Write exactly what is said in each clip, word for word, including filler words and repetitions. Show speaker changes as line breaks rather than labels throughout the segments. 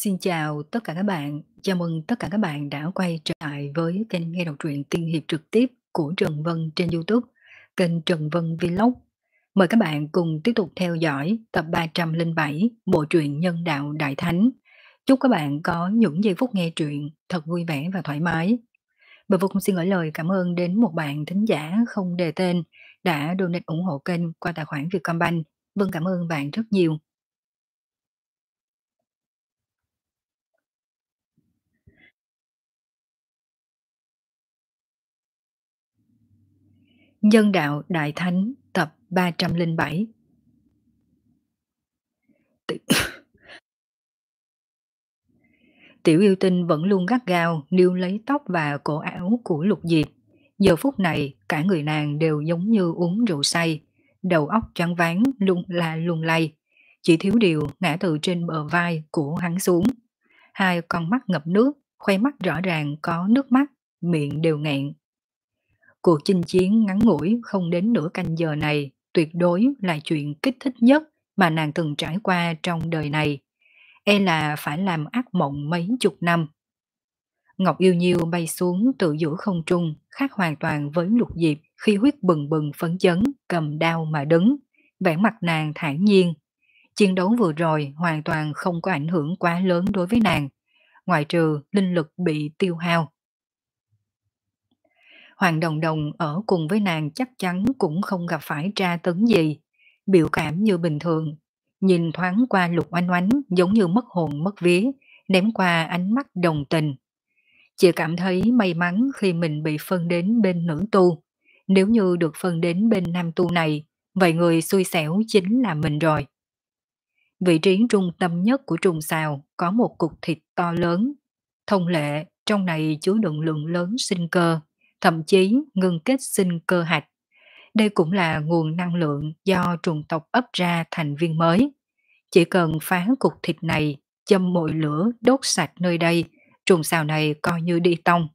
Xin chào tất cả các bạn, chào mừng tất cả các bạn đã quay trở lại với kênh nghe đọc truyện tiên hiệp trực tiếp của Trần Vân trên YouTube, kênh Trần Vân Vlog. Mời các bạn cùng tiếp tục theo dõi tập ba trăm lẻ bảy bộ truyện Nhân đạo Đại Thánh. Chúc các bạn có những giây phút nghe truyện thật vui vẻ và thoải mái. Bà Vô cũng xin gửi lời cảm ơn đến một bạn thính giả không đề tên đã donate ủng hộ kênh qua tài khoản Vietcombank. Vâng, cảm ơn bạn rất nhiều. Nhân đạo Đại Thánh tập ba trăm lẻ bảy. Tiểu yêu tinh vẫn luôn gắt gao níu lấy tóc và cổ áo của Lục Diệp. Giờ phút này cả người nàng đều giống như uống rượu say, đầu óc choáng váng lung la lung lay, chỉ thiếu điều ngã từ trên bờ vai của hắn xuống. Hai con mắt ngập nước, khóe mắt rõ ràng có nước mắt, miệng đều nghẹn. Cuộc chinh chiến ngắn ngủi không đến nửa canh giờ này tuyệt đối là chuyện kích thích nhất mà nàng từng trải qua trong đời này. E là phải làm ác mộng mấy chục năm. Ngọc Yêu Nhiêu bay xuống từ giữa không trung, khác hoàn toàn với Lục Diệp khi huyết bừng bừng phấn chấn, cầm đao mà đứng, vẻ mặt nàng thản nhiên. Chiến đấu vừa rồi hoàn toàn không có ảnh hưởng quá lớn đối với nàng, ngoại trừ linh lực bị tiêu hao. Hoàng Đồng Đồng ở cùng với nàng chắc chắn cũng không gặp phải tra tấn gì, biểu cảm như bình thường. Nhìn thoáng qua Lục Oanh Oánh giống như mất hồn mất vía, ném qua ánh mắt đồng tình. Chị cảm thấy may mắn khi mình bị phân đến bên nữ tu. Nếu như được phân đến bên nam tu này, vậy người xui xẻo chính là mình rồi. Vị trí trung tâm nhất của trùng xào có một cục thịt to lớn. Thông lệ, trong này chứa đựng lượng lớn sinh cơ, thậm chí ngưng kết sinh cơ hạch. Đây cũng là nguồn năng lượng do trùng tộc ấp ra thành viên mới. Chỉ cần phá cục thịt này, châm mồi lửa đốt sạch nơi đây, trùng xào này coi như đi tông.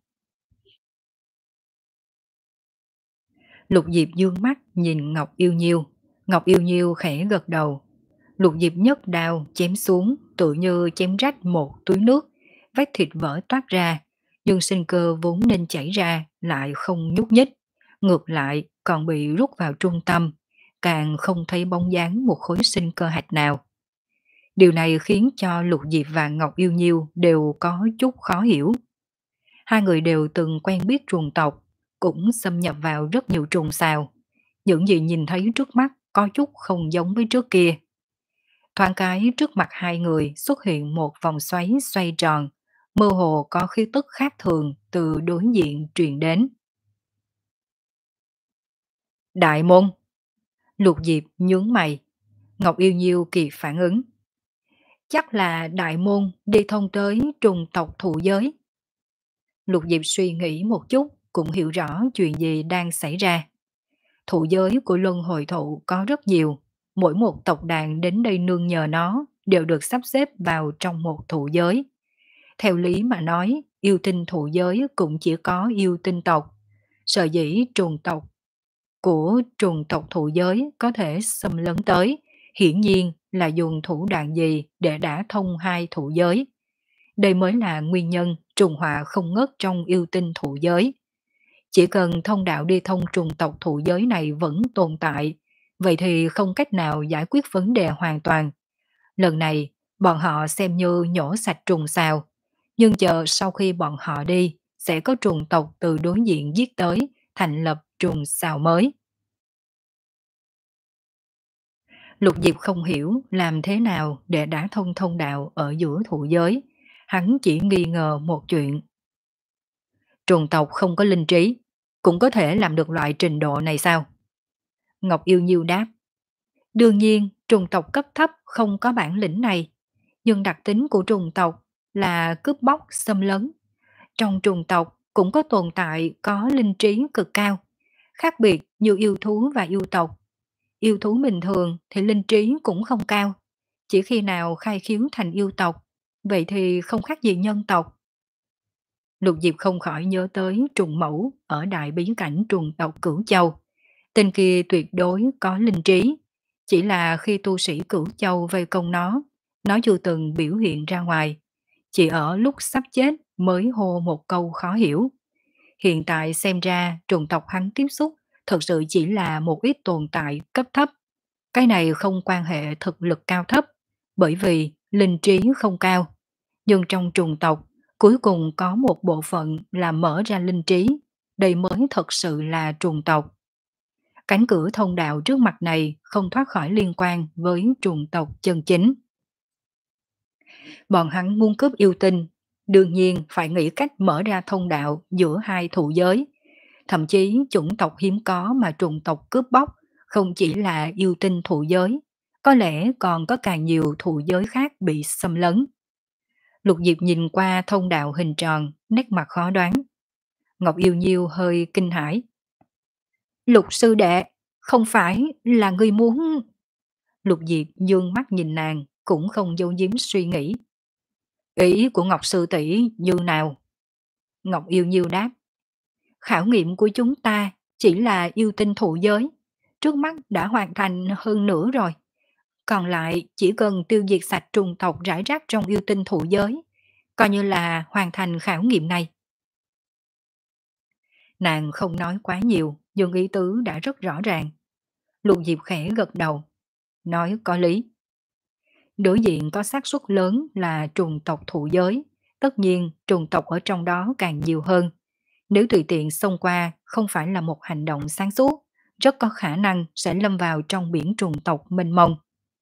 Lục Diệp dương mắt nhìn Ngọc Yêu Nhiêu. Ngọc Yêu Nhiêu khẽ gật đầu. Lục Diệp nhấc đao chém xuống, tự như chém rách một túi nước, vách thịt vỡ toát ra, nhưng sinh cơ vốn nên chảy ra lại không nhúc nhích, ngược lại còn bị rút vào trung tâm, càng không thấy bóng dáng một khối sinh cơ hạch nào. Điều này khiến cho Lục Diệp và Ngọc Yêu Nhiêu đều có chút khó hiểu. Hai người đều từng quen biết trùng tộc, cũng xâm nhập vào rất nhiều trùng xào. Những gì nhìn thấy trước mắt có chút không giống với trước kia. Thoáng cái trước mặt hai người xuất hiện một vòng xoáy xoay tròn, mơ hồ có khí tức khác thường từ đối diện truyền đến. Đại môn! Lục Diệp nhướng mày. Ngọc Yêu Nhiêu kịp phản ứng. Chắc là đại môn đi thông tới trùng tộc thụ giới. Lục Diệp suy nghĩ một chút, cũng hiểu rõ chuyện gì đang xảy ra. Thụ giới của luân hồi thụ có rất nhiều, mỗi một tộc đàn đến đây nương nhờ nó đều được sắp xếp vào trong một thụ giới. Theo lý mà nói, yêu tinh thụ giới cũng chỉ có yêu tinh tộc. Sở dĩ trùng tộc của trùng tộc thụ giới có thể xâm lấn tới, hiển nhiên là dùng thủ đoạn gì để đả thông hai thụ giới. Đây mới là nguyên nhân trùng họa không ngớt trong yêu tinh thụ giới. Chỉ cần thông đạo đi thông trùng tộc thụ giới này vẫn tồn tại, vậy thì không cách nào giải quyết vấn đề hoàn toàn. Lần này, bọn họ xem như nhổ sạch trùng xào, nhưng chờ sau khi bọn họ đi, sẽ có trùng tộc từ đối diện giết tới, thành lập trùng xào mới. Lục Diệp không hiểu làm thế nào để đả thông thông đạo ở giữa thụ giới. Hắn chỉ nghi ngờ một chuyện. Trùng tộc không có linh trí, cũng có thể làm được loại trình độ này sao? Ngọc Yêu Nhiêu đáp. Đương nhiên, trùng tộc cấp thấp không có bản lĩnh này, nhưng đặc tính của trùng tộc là cướp bóc, xâm lấn. Trong trùng tộc cũng có tồn tại có linh trí cực cao, khác biệt như yêu thú và yêu tộc. Yêu thú bình thường thì linh trí cũng không cao, chỉ khi nào khai khiếu thành yêu tộc, vậy thì không khác gì nhân tộc. Lục Diệp không khỏi nhớ tới trùng mẫu ở đại bí cảnh trùng tộc Cửu Châu. Tên kia tuyệt đối có linh trí, chỉ là khi tu sĩ Cửu Châu vây công nó, nó chưa từng biểu hiện ra ngoài. chỉ ở lúc sắp chết mới hô một câu khó hiểu. Hiện tại xem ra trùng tộc hắn tiếp xúc thực sự chỉ là một ít tồn tại cấp thấp. Cái này không quan hệ thực lực cao thấp, bởi vì linh trí không cao. Nhưng trong trùng tộc, cuối cùng có một bộ phận là mở ra linh trí, đây mới thật sự là trùng tộc. Cánh cửa thông đạo trước mặt này không thoát khỏi liên quan với trùng tộc chân chính. Bọn hắn muốn cướp yêu tinh, đương nhiên phải nghĩ cách mở ra thông đạo giữa hai thụ giới. Thậm chí chủng tộc hiếm có mà trùng tộc cướp bóc không chỉ là yêu tinh thụ giới, có lẽ còn có càng nhiều thụ giới khác bị xâm lấn. Lục Diệp nhìn qua thông đạo hình tròn, nét mặt khó đoán. Ngọc Yêu Nhiêu hơi kinh hãi. Lục sư đệ, không phải là người muốn... Lục Diệp dương mắt nhìn nàng, cũng không giấu giếm suy nghĩ. Ý của Ngọc sư tỷ như nào? Ngọc Yêu Nhiêu đáp. Khảo nghiệm của chúng ta chỉ là yêu tinh thụ giới, trước mắt đã hoàn thành hơn nửa rồi. Còn lại chỉ cần tiêu diệt sạch trùng tộc rải rác trong yêu tinh thụ giới, coi như là hoàn thành khảo nghiệm này. Nàng không nói quá nhiều, nhưng ý tứ đã rất rõ ràng. Lục Diệp khẽ gật đầu, nói có lý. Đối diện có xác suất lớn là trùng tộc thụ giới, tất nhiên trùng tộc ở trong đó càng nhiều hơn. Nếu tùy tiện xông qua không phải là một hành động sáng suốt, rất có khả năng sẽ lâm vào trong biển trùng tộc mênh mông.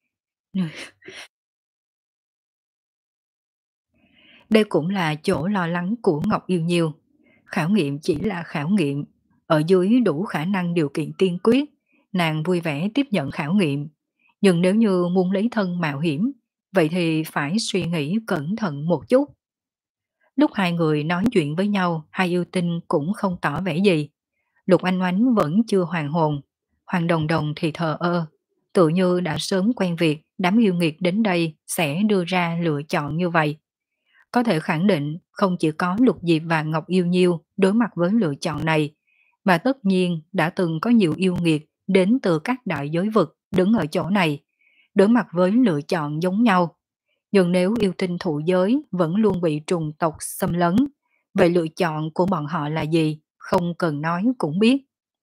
Đây cũng là chỗ lo lắng của Ngọc Yêu Nhiêu. Khảo nghiệm chỉ là khảo nghiệm, ở dưới đủ khả năng điều kiện tiên quyết, nàng vui vẻ tiếp nhận khảo nghiệm. Nhưng nếu như muốn lấy thân mạo hiểm, vậy thì phải suy nghĩ cẩn thận một chút. Lúc hai người nói chuyện với nhau, hai yêu tinh cũng không tỏ vẻ gì. Lục Anh Oánh vẫn chưa hoàn hồn, Hoàng Đồng Đồng thì thờ ơ, tự như đã sớm quen việc đám yêu nghiệt đến đây sẽ đưa ra lựa chọn như vậy. Có thể khẳng định không chỉ có Lục Diệp và Ngọc Yêu Nhiêu đối mặt với lựa chọn này, mà tất nhiên đã từng có nhiều yêu nghiệt đến từ các đại giới vực đứng ở chỗ này, đối mặt với lựa chọn giống nhau. Nhưng nếu yêu tinh thụ giới vẫn luôn bị trùng tộc xâm lấn, vậy lựa chọn của bọn họ là gì, không cần nói cũng biết.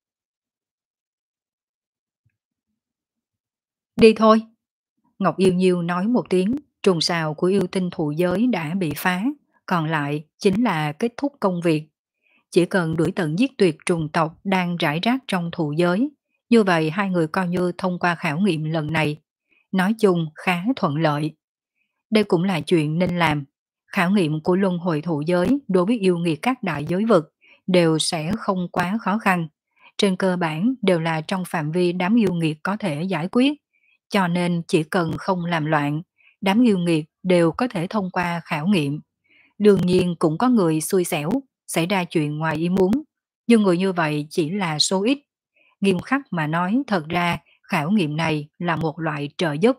Đi thôi. Ngọc Yêu Nhiêu nói một tiếng, trùng sào của yêu tinh thụ giới đã bị phá, còn lại chính là kết thúc công việc. Chỉ cần đuổi tận giết tuyệt trùng tộc đang rải rác trong thụ giới, như vậy hai người coi như thông qua khảo nghiệm lần này. Nói chung khá thuận lợi. Đây cũng là chuyện nên làm. Khảo nghiệm của luân hồi thụ giới đối với yêu nghiệt các đại giới vực đều sẽ không quá khó khăn. Trên cơ bản đều là trong phạm vi đám yêu nghiệt có thể giải quyết. Cho nên chỉ cần không làm loạn, đám yêu nghiệt đều có thể thông qua khảo nghiệm. Đương nhiên cũng có người xui xẻo, xảy ra chuyện ngoài ý muốn. Nhưng người như vậy chỉ là số ít. Nghiêm khắc mà nói, thật ra khảo nghiệm này là một loại trợ giúp.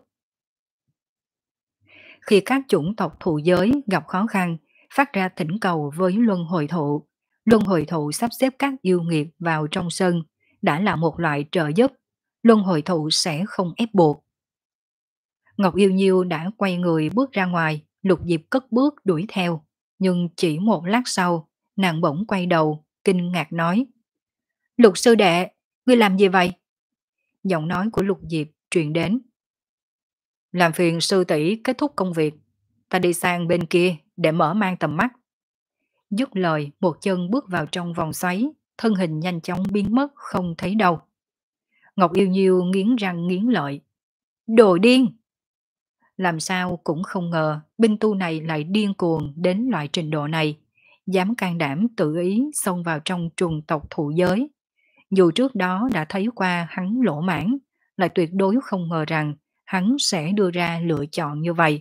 Khi các chủng tộc thụ giới gặp khó khăn, phát ra thỉnh cầu với luân hồi thụ, luân hồi thụ sắp xếp các yêu nghiệt vào trong sân, đã là một loại trợ giúp, luân hồi thụ sẽ không ép buộc. Ngọc Yêu Nhiêu đã quay người bước ra ngoài, Lục Diệp cất bước đuổi theo, nhưng chỉ một lát sau, nàng bỗng quay đầu, kinh ngạc nói: Lục sư đệ, ngươi làm gì vậy? Giọng nói của Lục Diệp truyền đến. Làm phiền sư tỷ kết thúc công việc, ta đi sang bên kia để mở mang tầm mắt. Dứt lời, một chân bước vào trong vòng xoáy, thân hình nhanh chóng biến mất không thấy đâu. Ngọc Yêu Nhiêu nghiến răng nghiến lợi. Đồ điên! Làm sao cũng không ngờ binh tu này lại điên cuồng đến loại trình độ này, dám can đảm tự ý xông vào trong trùng tộc thụ giới. Dù trước đó đã thấy qua hắn lỗ mãn, lại tuyệt đối không ngờ rằng hắn sẽ đưa ra lựa chọn như vậy.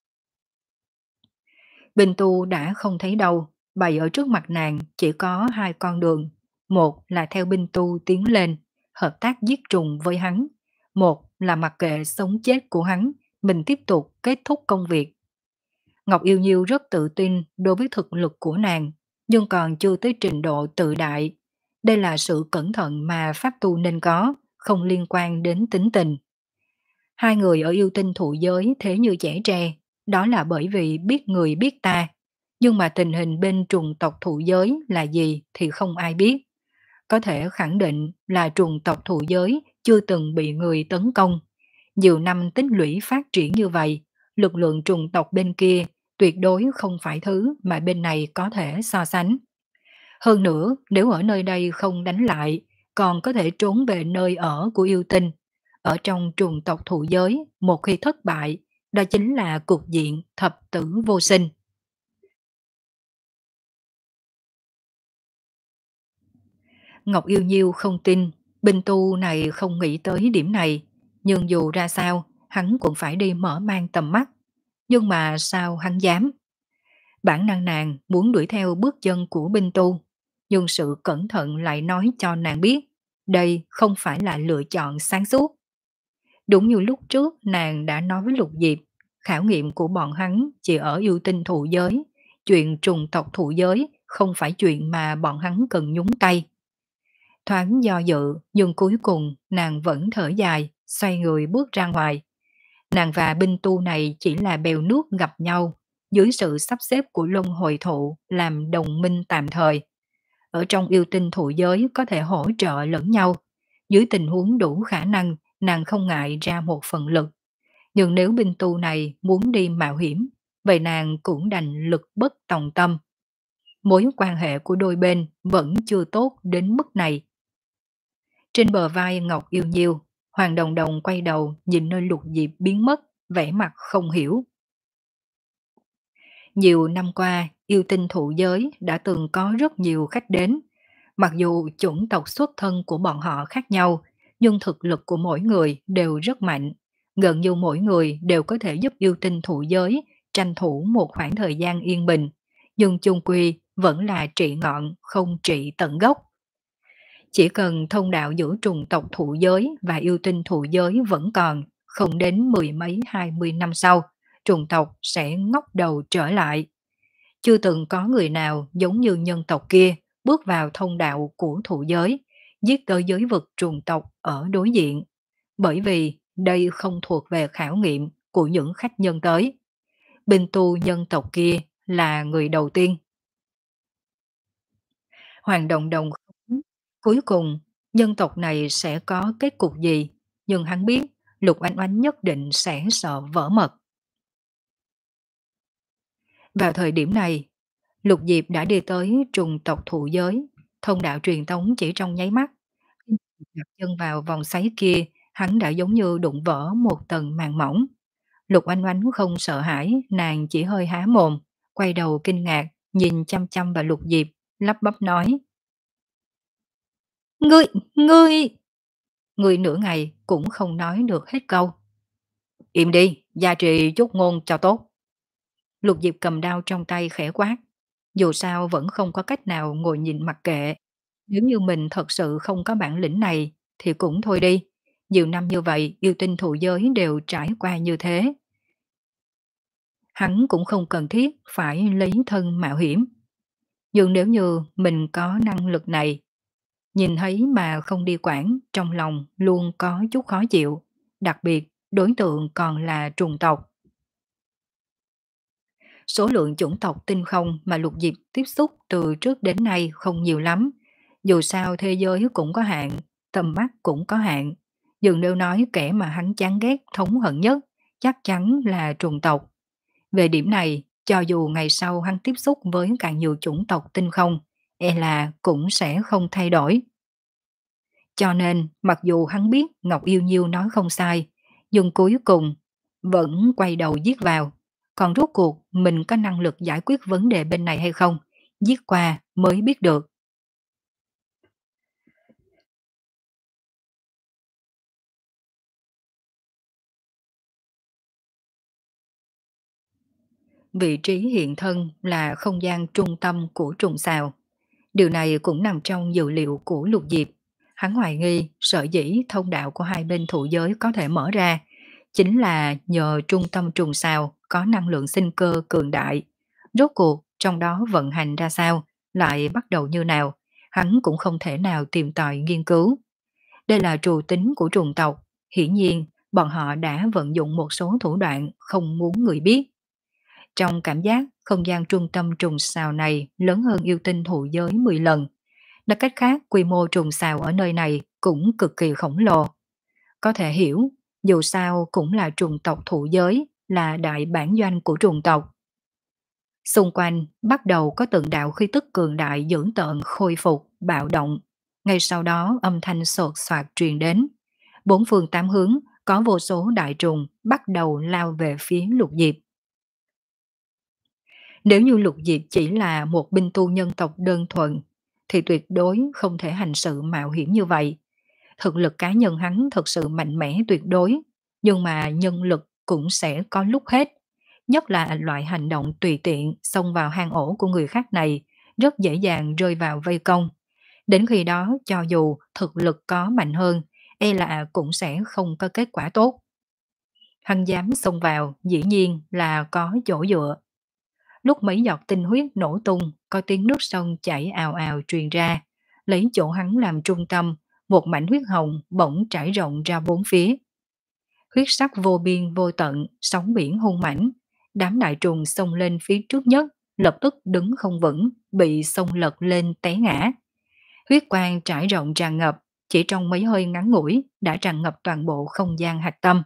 Binh tu đã không thấy đâu, bày ở trước mặt nàng chỉ có hai con đường. Một là theo binh tu tiến lên, hợp tác giết trùng với hắn. Một là mặc kệ sống chết của hắn, mình tiếp tục kết thúc công việc. Ngọc Yêu Nhiêu rất tự tin đối với thực lực của nàng, nhưng còn chưa tới trình độ tự đại. Đây là sự cẩn thận mà pháp tu nên có, không liên quan đến tính tình. Hai người ở yêu tinh thụ giới thế như trẻ tre, Đó là bởi vì biết người biết ta, nhưng mà tình hình bên trùng tộc thụ giới là gì thì không ai biết. Có thể khẳng định là trùng tộc thụ giới chưa từng bị người tấn công. Nhiều năm tích lũy phát triển như vậy, lực lượng trùng tộc bên kia tuyệt đối không phải thứ mà bên này có thể so sánh. Hơn nữa, nếu ở nơi đây không đánh lại, còn có thể trốn về nơi ở của yêu tinh. Ở trong trùng tộc thụ giới, một khi thất bại, đó chính là cục diện thập tử vô sinh. Ngọc Yêu Nhiêu không tin, binh tu này không nghĩ tới điểm này, nhưng dù ra sao, hắn cũng phải đi mở mang tầm mắt. Nhưng mà sao hắn dám? Bản năng nàng muốn đuổi theo bước chân của binh tu, nhưng sự cẩn thận lại nói cho nàng biết, đây không phải là lựa chọn sáng suốt. Đúng như lúc trước nàng đã nói với Lục Diệp, khảo nghiệm của bọn hắn chỉ ở yêu tinh thụ giới, chuyện trùng tộc thụ giới không phải chuyện mà bọn hắn cần nhúng tay. Thoáng do dự, nhưng cuối cùng nàng vẫn thở dài, xoay người bước ra ngoài. Nàng và binh tu này chỉ là bèo nước gặp nhau, dưới sự sắp xếp của luân hồi thụ làm đồng minh tạm thời. Ở trong yêu tinh thụ giới có thể hỗ trợ lẫn nhau. Dưới tình huống đủ khả năng, nàng không ngại ra một phần lực. Nhưng nếu binh tu này muốn đi mạo hiểm, vậy nàng cũng đành lực bất tòng tâm. Mối quan hệ của đôi bên vẫn chưa tốt đến mức này. Trên bờ vai Ngọc Yêu Nhiêu, Hoàng Đồng Đồng quay đầu nhìn nơi Lục Diệp biến mất, vẻ mặt không hiểu. Nhiều năm qua, yêu tinh thụ giới đã từng có rất nhiều khách đến. Mặc dù chủng tộc xuất thân của bọn họ khác nhau, nhưng thực lực của mỗi người đều rất mạnh. Gần như mỗi người đều có thể giúp yêu tinh thụ giới tranh thủ một khoảng thời gian yên bình. Nhưng chung quy vẫn là trị ngọn, không trị tận gốc. Chỉ cần thông đạo giữa trùng tộc thụ giới và yêu tinh thụ giới vẫn còn, không đến mười mấy hai mươi năm sau, trùng tộc sẽ ngóc đầu trở lại. Chưa từng có người nào giống như nhân tộc kia bước vào thông đạo của thụ giới, giết tới giới vực trùng tộc ở đối diện. Bởi vì đây không thuộc về khảo nghiệm của những khách nhân tới. Binh tu nhân tộc kia là người đầu tiên. Hoàng Đồng Đồng không biết cuối cùng nhân tộc này sẽ có kết cục gì, nhưng hắn biết Lục Oanh Oanh nhất định sẽ sợ vỡ mật. Vào thời điểm này, Lục Diệp đã đi tới trùng tộc thụ giới, thông đạo truyền tống chỉ trong nháy mắt. Khi đặt chân vào vòng xoáy kia, hắn đã giống như đụng vỡ một tầng màng mỏng. Lục Oanh Oanh không sợ hãi, nàng chỉ hơi há mồm, quay đầu kinh ngạc, nhìn chăm chăm vào Lục Diệp, lắp bắp nói. Ngươi, ngươi... Người nửa ngày cũng không nói được hết câu. Im đi, gia trì chút ngôn cho tốt. Lục Diệp cầm đao trong tay khẽ quát. Dù sao vẫn không có cách nào ngồi nhìn mặc kệ. Nếu như mình thật sự không có bản lĩnh này thì cũng thôi đi. Nhiều năm như vậy yêu tinh thụ giới đều trải qua như thế. Hắn cũng không cần thiết phải lấy thân mạo hiểm. Nhưng nếu như mình có năng lực này, nhìn thấy mà không đi quản, trong lòng luôn có chút khó chịu. Đặc biệt, đối tượng còn là trùng tộc. Số lượng chủng tộc tinh không mà Lục Diệp tiếp xúc từ trước đến nay không nhiều lắm. Dù sao thế giới cũng có hạn, tầm mắt cũng có hạn. Nhưng nếu nói kẻ mà hắn chán ghét thống hận nhất, chắc chắn là trùng tộc. Về điểm này, cho dù ngày sau hắn tiếp xúc với càng nhiều chủng tộc tinh không, e là cũng sẽ không thay đổi. Cho nên, mặc dù hắn biết Ngọc Yêu Nhiêu nói không sai, nhưng cuối cùng vẫn quay đầu giết vào. Còn rốt cuộc mình có năng lực giải quyết vấn đề bên này hay không, giết qua mới biết được. Vị trí hiện thân là không gian trung tâm của trùng xào. Điều này cũng nằm trong dự liệu của Lục Diệp. Hắn hoài nghi sở dĩ thông đạo của hai bên thụ giới có thể mở ra, chính là nhờ trung tâm trùng sao có năng lượng sinh cơ cường đại. Rốt cuộc trong đó vận hành ra sao, lại bắt đầu như nào, hắn cũng không thể nào tìm tòi nghiên cứu. Đây là trù tính của trùng tộc, hiển nhiên bọn họ đã vận dụng một số thủ đoạn không muốn người biết. Trong cảm giác, không gian trung tâm trùng sào này lớn hơn yêu tinh thụ giới mười lần. Nói cách khác, quy mô trùng sào ở nơi này cũng cực kỳ khổng lồ. Có thể hiểu, dù sao cũng là trùng tộc thụ giới, là đại bản doanh của trùng tộc. Xung quanh bắt đầu có từng đạo khí tức cường đại dữ tợn khôi phục, bạo động. Ngay sau đó âm thanh sột soạt truyền đến. Bốn phương tám hướng có vô số đại trùng bắt đầu lao về phía Lục Diệp. Nếu như Lục Diệp chỉ là một binh tu nhân tộc đơn thuần, thì tuyệt đối không thể hành sự mạo hiểm như vậy. Thực lực cá nhân hắn thật sự mạnh mẽ tuyệt đối, nhưng mà nhân lực cũng sẽ có lúc hết. Nhất là loại hành động tùy tiện xông vào hang ổ của người khác này, rất dễ dàng rơi vào vây công. Đến khi đó, cho dù thực lực có mạnh hơn, e là cũng sẽ không có kết quả tốt. Hắn dám xông vào, dĩ nhiên là có chỗ dựa. Lúc mấy giọt tinh huyết nổ tung, có tiếng nước sông chảy ào ào truyền ra, lấy chỗ hắn làm trung tâm, một mảnh huyết hồng bỗng trải rộng ra bốn phía. Huyết sắc vô biên vô tận, sóng biển hung mãnh, đám đại trùng xông lên phía trước nhất, lập tức đứng không vững, bị sông lật lên té ngã. Huyết quang trải rộng tràn ngập, chỉ trong mấy hơi ngắn ngủi đã tràn ngập toàn bộ không gian hạch tâm.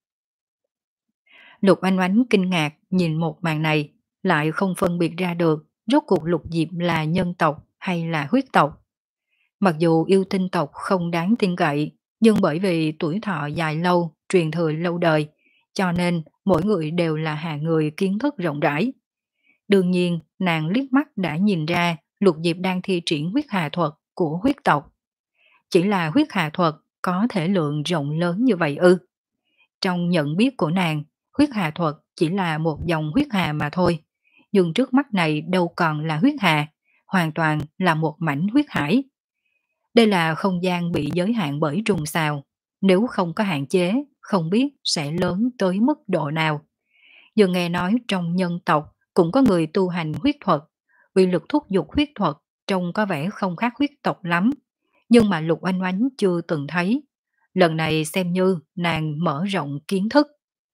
Lục Oanh Oánh kinh ngạc nhìn một màn này, lại không phân biệt ra được rốt cuộc Lục Diệp là nhân tộc hay là huyết tộc. Mặc dù yêu tinh tộc không đáng tin cậy, nhưng bởi vì tuổi thọ dài lâu, truyền thừa lâu đời, cho nên mỗi người đều là hạ người kiến thức rộng rãi. Đương nhiên, nàng liếc mắt đã nhìn ra Lục Diệp đang thi triển huyết hà thuật của huyết tộc. Chỉ là huyết hà thuật có thể lượng rộng lớn như vậy ư? Trong nhận biết của nàng, huyết hà thuật chỉ là một dòng huyết hà mà thôi. Nhưng trước mắt này đâu còn là huyết hà, hoàn toàn là một mảnh huyết hải. Đây là không gian bị giới hạn bởi trùng xào. Nếu không có hạn chế, không biết sẽ lớn tới mức độ nào. Giờ nghe nói trong nhân tộc cũng có người tu hành huyết thuật. Uy lực thúc giục huyết thuật trông có vẻ không khác huyết tộc lắm. Nhưng mà Lục Oanh Oánh chưa từng thấy. Lần này xem như nàng mở rộng kiến thức.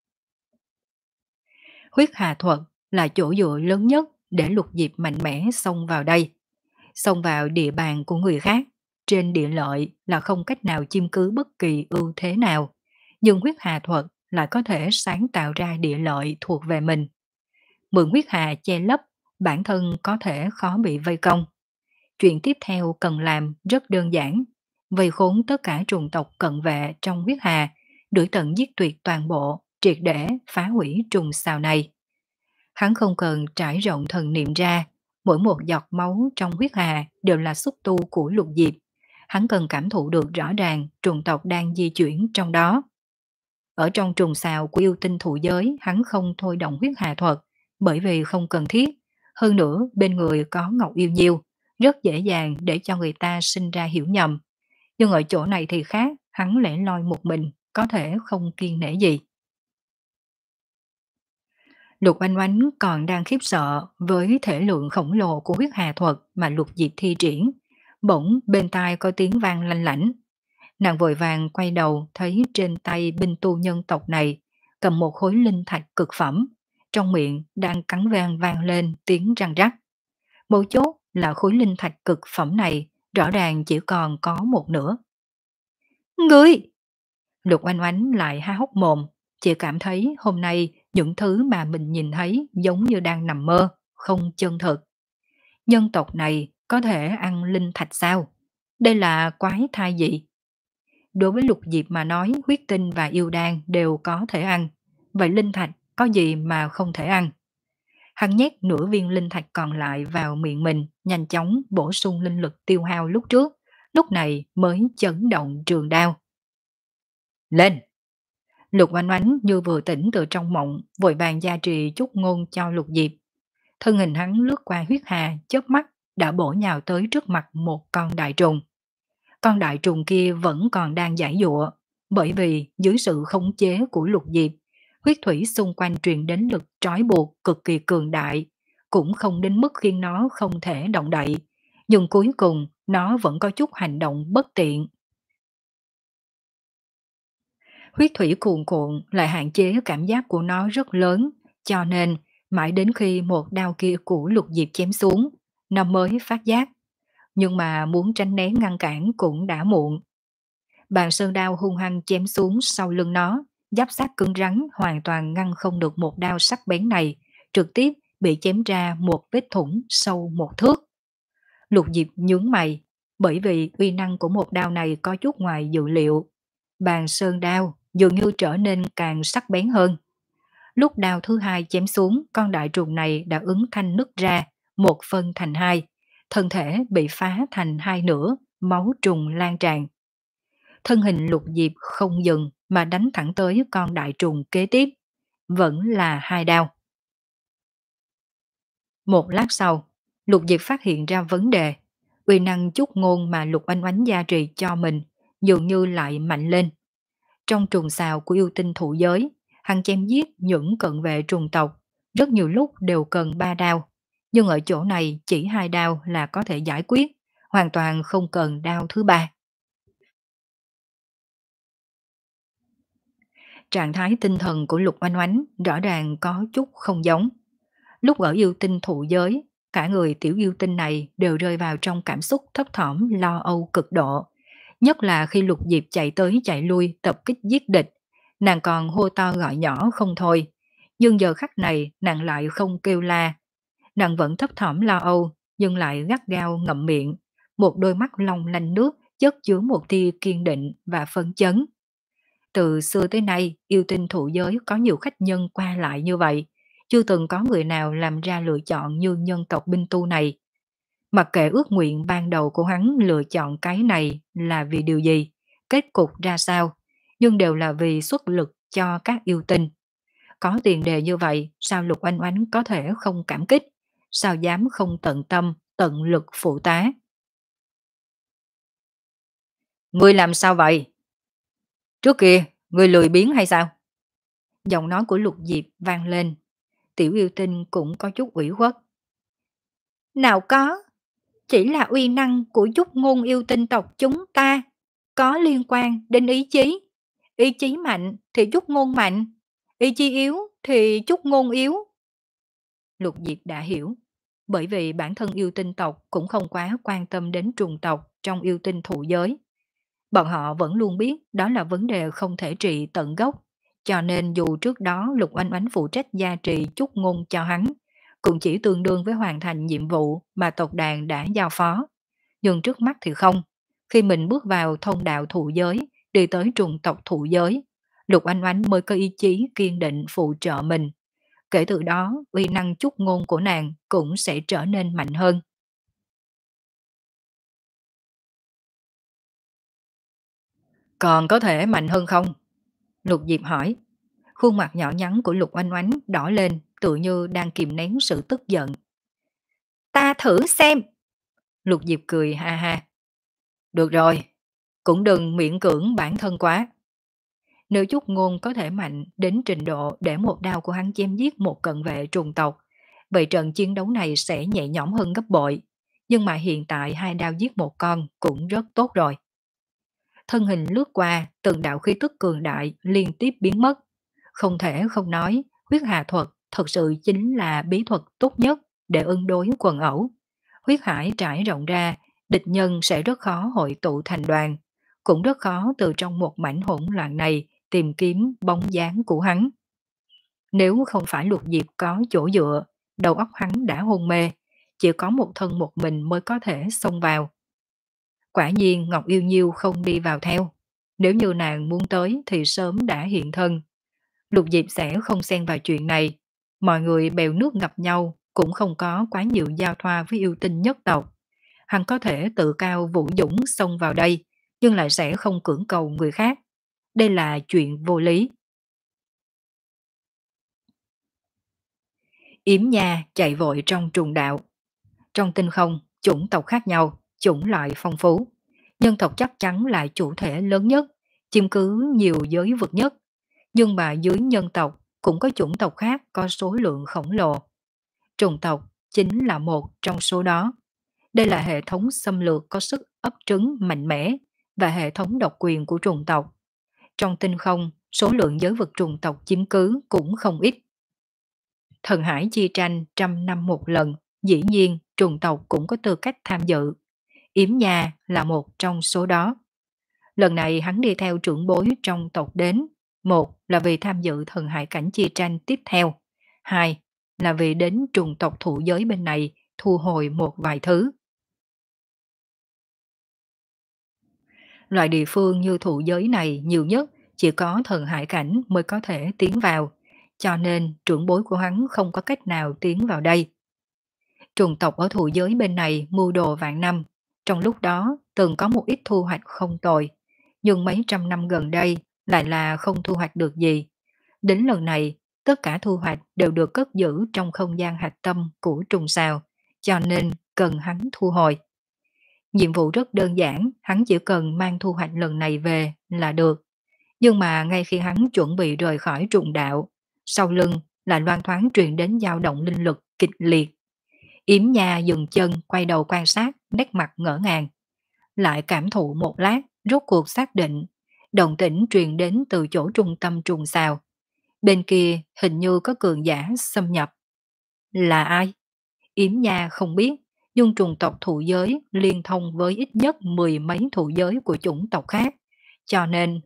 Huyết hà thuật là chỗ dựa lớn nhất để Lục Diệp mạnh mẽ xông vào đây. Xông vào địa bàn của người khác, trên địa lợi là không cách nào chiếm cứ bất kỳ ưu thế nào. Nhưng huyết hà thuật lại có thể sáng tạo ra địa lợi thuộc về mình. Mượn huyết hà che lấp, bản thân có thể khó bị vây công. Chuyện tiếp theo cần làm rất đơn giản, vây khốn tất cả trùng tộc cận vệ trong huyết hà, đuổi tận giết tuyệt toàn bộ, triệt để phá hủy trùng xào này. Hắn không cần trải rộng thần niệm ra, mỗi một giọt máu trong huyết hà đều là xúc tu của Lục Diệp. Hắn cần cảm thụ được rõ ràng trùng tộc đang di chuyển trong đó. Ở trong trùng xào của yêu tinh thụ giới, hắn không thôi động huyết hà thuật, bởi vì không cần thiết. Hơn nữa, bên người có Ngọc Yêu Nhiêu, rất dễ dàng để cho người ta sinh ra hiểu nhầm. Nhưng ở chỗ này thì khác, hắn lẻ loi một mình, có thể không kiêng nể gì. Lục Oanh Oánh còn đang khiếp sợ với thể lượng khổng lồ của huyết hà thuật mà Lục Diệp thi triển. Bỗng bên tai có tiếng vang lanh lảnh. Nàng vội vàng quay đầu thấy trên tay binh tu nhân tộc này cầm một khối linh thạch cực phẩm, trong miệng đang cắn vang vang lên tiếng răng rắc. Mấu chốt là khối linh thạch cực phẩm này rõ ràng chỉ còn có một nửa. Ngươi! Lục Oanh Oánh lại há hốc mồm, chỉ cảm thấy hôm nay những thứ mà mình nhìn thấy giống như đang nằm mơ, không chân thực. Nhân tộc này có thể ăn linh thạch sao? Đây là quái thai gì? Đối với Lục Diệp mà nói, huyết tinh và yêu đan đều có thể ăn. Vậy linh thạch có gì mà không thể ăn? Hắn nhét nửa viên linh thạch còn lại vào miệng mình, nhanh chóng bổ sung linh lực tiêu hao lúc trước, lúc này mới chấn động trường đao. Lên! Lục Oanh Oánh như vừa tỉnh từ trong mộng, vội vàng gia trì chúc ngôn cho Lục Diệp. Thân hình hắn lướt qua huyết hà, chớp mắt đã bổ nhào tới trước mặt một con đại trùng. Con đại trùng kia vẫn còn đang giãy giụa, bởi vì dưới sự khống chế của Lục Diệp, huyết thủy xung quanh truyền đến lực trói buộc cực kỳ cường đại, cũng không đến mức khiến nó không thể động đậy, nhưng cuối cùng nó vẫn có chút hành động bất tiện. Huyết thủy cuồn cuộn lại hạn chế cảm giác của nó rất lớn, cho nên Mãi đến khi một đao kia của Lục Diệp chém xuống, nó mới phát giác, nhưng mà muốn tránh né ngăn cản cũng đã muộn. Bàn sơn đao hung hăng chém xuống sau lưng nó, giáp xác cứng rắn hoàn toàn ngăn không được một đao sắc bén này, trực tiếp bị chém ra một vết thủng sâu một thước. Lục Diệp nhướng mày, bởi vì uy năng của một đao này có chút ngoài dự liệu. Bàn sơn đao dường như trở nên càng sắc bén hơn. Lúc đao thứ hai chém xuống, con đại trùng này đã ứng thanh nứt ra, một phân thành hai, thân thể bị phá thành hai nửa, máu trùng lan tràn. Thân hình Lục Diệp không dừng mà đánh thẳng tới con đại trùng kế tiếp, vẫn là hai đao. Một lát sau, Lục Diệp phát hiện ra vấn đề, uy năng chút ngôn mà Lục Oanh Oánh gia trì cho mình dường như lại mạnh lên. Trong trùng xào của yêu tinh thụ giới, hắn chém giết những cận vệ trùng tộc, rất nhiều lúc đều cần ba đao, nhưng ở chỗ này chỉ hai đao là có thể giải quyết, hoàn toàn không cần đao thứ ba. Trạng thái tinh thần của Lục Oanh Oánh rõ ràng có chút không giống. Lúc ở yêu tinh thụ giới, cả người tiểu yêu tinh này đều rơi vào trong cảm xúc thấp thỏm lo âu cực độ. Nhất là khi Lục Diệp chạy tới chạy lui tập kích giết địch, nàng còn hô to gọi nhỏ không thôi. Nhưng giờ khắc này nàng lại không kêu la. Nàng vẫn thấp thỏm lo âu, nhưng lại gắt gao ngậm miệng. Một đôi mắt long lanh nước chất chứa một tia kiên định và phấn chấn. Từ xưa tới nay, yêu tinh thụ giới có nhiều khách nhân qua lại như vậy. Chưa từng có người nào làm ra lựa chọn như nhân tộc binh tu này. Mặc kệ ước nguyện ban đầu của hắn lựa chọn cái này là vì điều gì, kết cục ra sao, nhưng đều là vì xuất lực cho các yêu tinh. Có tiền đề như vậy, sao Lục Oanh Oánh có thể không cảm kích, sao dám không tận tâm, tận lực phụ tá. Ngươi làm sao vậy? Trước kia, ngươi lười biếng hay sao? Giọng nói của Lục Diệp vang lên, tiểu yêu tinh cũng có chút ủy khuất. Nào có, chỉ là uy năng của chút ngôn yêu tinh tộc chúng ta, có liên quan đến ý chí. Ý chí mạnh thì chút ngôn mạnh, ý chí yếu thì chút ngôn yếu. Lục Diệp đã hiểu, bởi vì bản thân yêu tinh tộc cũng không quá quan tâm đến trùng tộc trong yêu tinh thụ giới. Bọn họ vẫn luôn biết đó là vấn đề không thể trị tận gốc, cho nên dù trước đó Lục Oanh Oánh phụ trách gia trì chút ngôn cho hắn, cũng chỉ tương đương với hoàn thành nhiệm vụ mà tộc đàn đã giao phó. Nhưng trước mắt thì không. Khi mình bước vào thông đạo thụ giới, đi tới trùng tộc thụ giới, Lục Oanh Oánh mới có ý chí kiên định phụ trợ mình. Kể từ đó, uy năng chút ngôn của nàng cũng sẽ trở nên mạnh hơn. Còn có thể mạnh hơn không? Lục Diệp hỏi. Khuôn mặt nhỏ nhắn của Lục Oanh Oánh đỏ lên, tự như đang kìm nén sự tức giận. Ta thử xem. Lục Diệp cười ha ha. Được rồi, cũng đừng miễn cưỡng bản thân quá. Nếu chút ngôn có thể mạnh đến trình độ để một đao của hắn chém giết một cận vệ trùng tộc, vậy trận chiến đấu này sẽ nhẹ nhõm hơn gấp bội. Nhưng mà hiện tại hai đao giết một con cũng rất tốt rồi. Thân hình lướt qua, từng đạo khí tức cường đại liên tiếp biến mất. Không thể không nói, huyết hà thuật thật sự chính là bí thuật tốt nhất để ứng đối quần ẩu. Huyết hải trải rộng ra, địch nhân sẽ rất khó hội tụ thành đoàn, cũng rất khó từ trong một mảnh hỗn loạn này tìm kiếm bóng dáng của hắn. Nếu không phải Lục Diệp có chỗ dựa, đầu óc hắn đã hôn mê, chỉ có một thân một mình mới có thể xông vào. Quả nhiên Ngọc Yêu Nhiêu không đi vào theo. Nếu như nàng muốn tới thì sớm đã hiện thân. Lục Diệp sẽ không xen vào chuyện này. Mọi người bèo nước gặp nhau cũng không có quá nhiều giao thoa với yêu tinh nhất tộc. Hắn có thể tự cao vũ dũng xông vào đây, nhưng lại sẽ không cưỡng cầu người khác. Đây là chuyện vô lý. Yếm nha chạy vội trong trùng đạo. Trong tinh không, chủng tộc khác nhau, chủng loại phong phú. Nhân tộc chắc chắn là chủ thể lớn nhất, chiếm cứ nhiều giới vực nhất. Nhưng mà dưới nhân tộc cũng có chủng tộc khác có số lượng khổng lồ. Trùng tộc chính là một trong số đó. Đây là hệ thống xâm lược có sức ấp trứng mạnh mẽ và hệ thống độc quyền của trùng tộc. Trong tinh không, số lượng giới vực trùng tộc chiếm cứ cũng không ít. Thần hải chia tranh trăm năm một lần, dĩ nhiên trùng tộc cũng có tư cách tham dự. Yếm Nha là một trong số đó. Lần này hắn đi theo trưởng bối trong tộc đến, một là vì tham dự thần hải cảnh chia tranh tiếp theo, hai là vì đến trùng tộc thụ giới bên này thu hồi một vài thứ. Loại địa phương như thụ giới này nhiều nhất chỉ có thần hải cảnh mới có thể tiến vào, cho nên trưởng bối của hắn không có cách nào tiến vào đây. Trùng tộc ở thụ giới bên này mưu đồ vạn năm, trong lúc đó từng có một ít thu hoạch không tồi, nhưng mấy trăm năm gần đây lại là không thu hoạch được gì. Đến lần này, tất cả thu hoạch đều được cất giữ trong không gian hạch tâm của trùng sao, cho nên cần hắn thu hồi. Nhiệm vụ rất đơn giản, hắn chỉ cần mang thu hoạch lần này về là được. Nhưng mà ngay khi hắn chuẩn bị rời khỏi trùng đạo, sau lưng lại loan thoáng truyền đến dao động linh lực kịch liệt. Yếm Nha dừng chân quay đầu quan sát, nét mặt ngỡ ngàng. Lại cảm thụ một lát, rốt cuộc xác định, động tĩnh truyền đến từ chỗ trung tâm trùng sao. Bên kia hình như có cường giả xâm nhập. Là ai? Yếm Nha không biết, nhưng trùng tộc thụ giới liên thông với ít nhất mười mấy thụ giới của chủng tộc khác. Cho nên,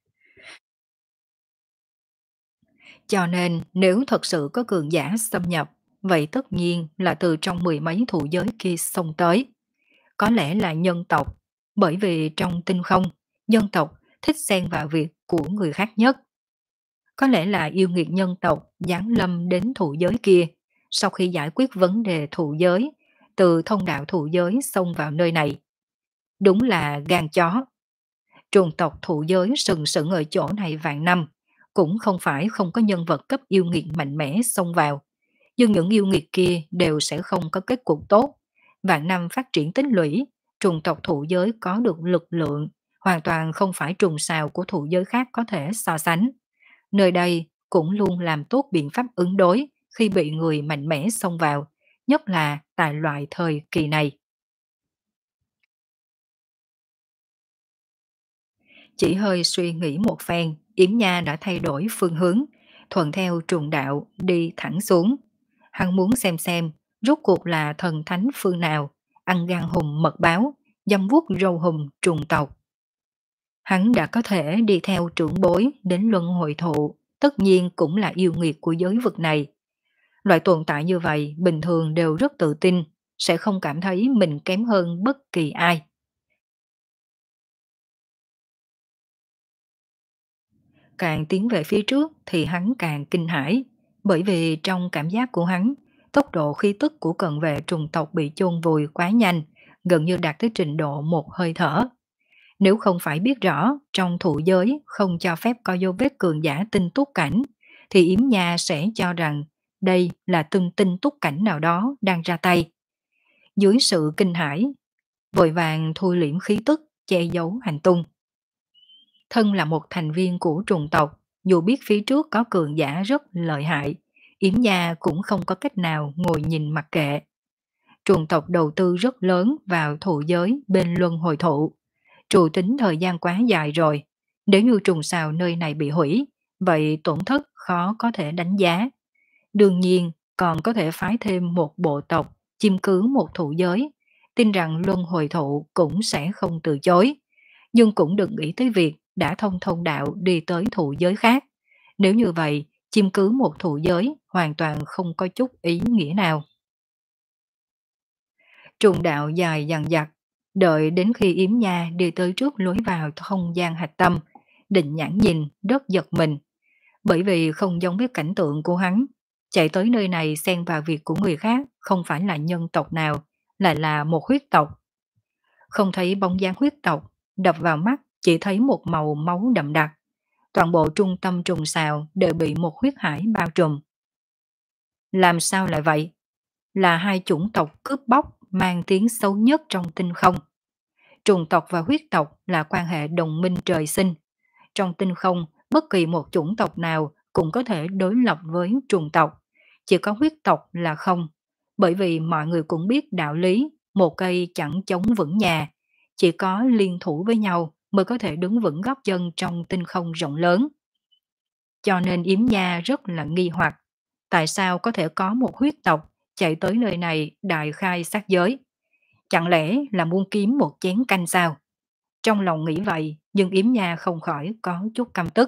cho nên nếu thật sự có cường giả xâm nhập, vậy tất nhiên là từ trong mười mấy thụ giới kia xông tới. Có lẽ là nhân tộc, bởi vì trong tinh không, nhân tộc thích xen vào việc của người khác nhất. Có lẽ là yêu nghiệt nhân tộc giáng lâm đến thụ giới kia, sau khi giải quyết vấn đề thụ giới, từ thông đạo thụ giới xông vào nơi này. Đúng là gan chó. Trùng tộc thụ giới sừng sững ở chỗ này vạn năm, cũng không phải không có nhân vật cấp yêu nghiệt mạnh mẽ xông vào. Nhưng những yêu nghiệt kia đều sẽ không có kết cục tốt. Vạn năm phát triển tích lũy, trùng tộc thụ giới có được lực lượng, hoàn toàn không phải trùng sao của thụ giới khác có thể so sánh. Nơi đây cũng luôn làm tốt biện pháp ứng đối khi bị người mạnh mẽ xông vào, nhất là tại loại thời kỳ này. Chỉ hơi suy nghĩ một phen, Yểm Nha đã thay đổi phương hướng, thuận theo trùng đạo đi thẳng xuống. Hắn muốn xem xem rốt cuộc là thần thánh phương nào, ăn gan hùm mật báo, dâm vuốt râu hùm trùng tộc. Hắn đã có thể đi theo trưởng bối đến luân hồi thụ, tất nhiên cũng là yêu nghiệt của giới vực này. Loại tồn tại như vậy bình thường đều rất tự tin, sẽ không cảm thấy mình kém hơn bất kỳ ai. Càng tiến về phía trước thì hắn càng kinh hãi, bởi vì trong cảm giác của hắn, tốc độ khí tức của cận vệ trùng tộc bị chôn vùi quá nhanh, gần như đạt tới trình độ một hơi thở. Nếu không phải biết rõ trong thụ giới không cho phép có dấu vết cường giả tinh túc cảnh, thì Yếm Nha sẽ cho rằng đây là từng tinh túc cảnh nào đó đang ra tay. Dưới sự kinh hãi, vội vàng thu liễm khí tức, che giấu hành tung. Thân là một thành viên của trùng tộc, dù biết phía trước có cường giả rất lợi hại, Yểm Nha cũng không có cách nào ngồi nhìn mặc kệ. Trùng tộc đầu tư rất lớn vào thụ giới bên luân hồi thụ. Trù tính thời gian quá dài rồi, nếu như trùng sao nơi này bị hủy, vậy tổn thất khó có thể đánh giá. Đương nhiên, còn có thể phái thêm một bộ tộc, chiêm cứ một thụ giới, tin rằng luân hồi thụ cũng sẽ không từ chối. Nhưng cũng đừng nghĩ tới việc đã thông thông đạo đi tới thụ giới khác. Nếu như vậy, chiêm cứ một thụ giới hoàn toàn không có chút ý nghĩa nào. Trùng đạo dài dằng dặc, đợi đến khi Yếm Nha đi tới trước lối vào không gian hạch tâm, định nhãn nhìn, rất giật mình. Bởi vì không giống với cảnh tượng của hắn, chạy tới nơi này xen vào việc của người khác không phải là nhân tộc nào, lại là một huyết tộc. Không thấy bóng dáng huyết tộc, đập vào mắt chỉ thấy một màu máu đậm đặc. Toàn bộ trung tâm trùng xào đều bị một huyết hải bao trùm. Làm sao lại vậy? Là hai chủng tộc cướp bóc mang tiếng xấu nhất trong tinh không. Trùng tộc và huyết tộc là quan hệ đồng minh trời sinh. Trong tinh không, bất kỳ một chủng tộc nào cũng có thể đối lập với trùng tộc. Chỉ có huyết tộc là không. Bởi vì mọi người cũng biết đạo lý, một cây chẳng chống vững nhà. Chỉ có liên thủ với nhau mới có thể đứng vững gót chân trong tinh không rộng lớn. Cho nên Yếm Nha rất là nghi hoặc. tại sao có thể có một huyết tộc chạy tới nơi này đại khai sát giới? Chẳng lẽ là muốn kiếm một chén canh sao? Trong lòng nghĩ vậy, nhưng Yếm Nha không khỏi có chút căm tức.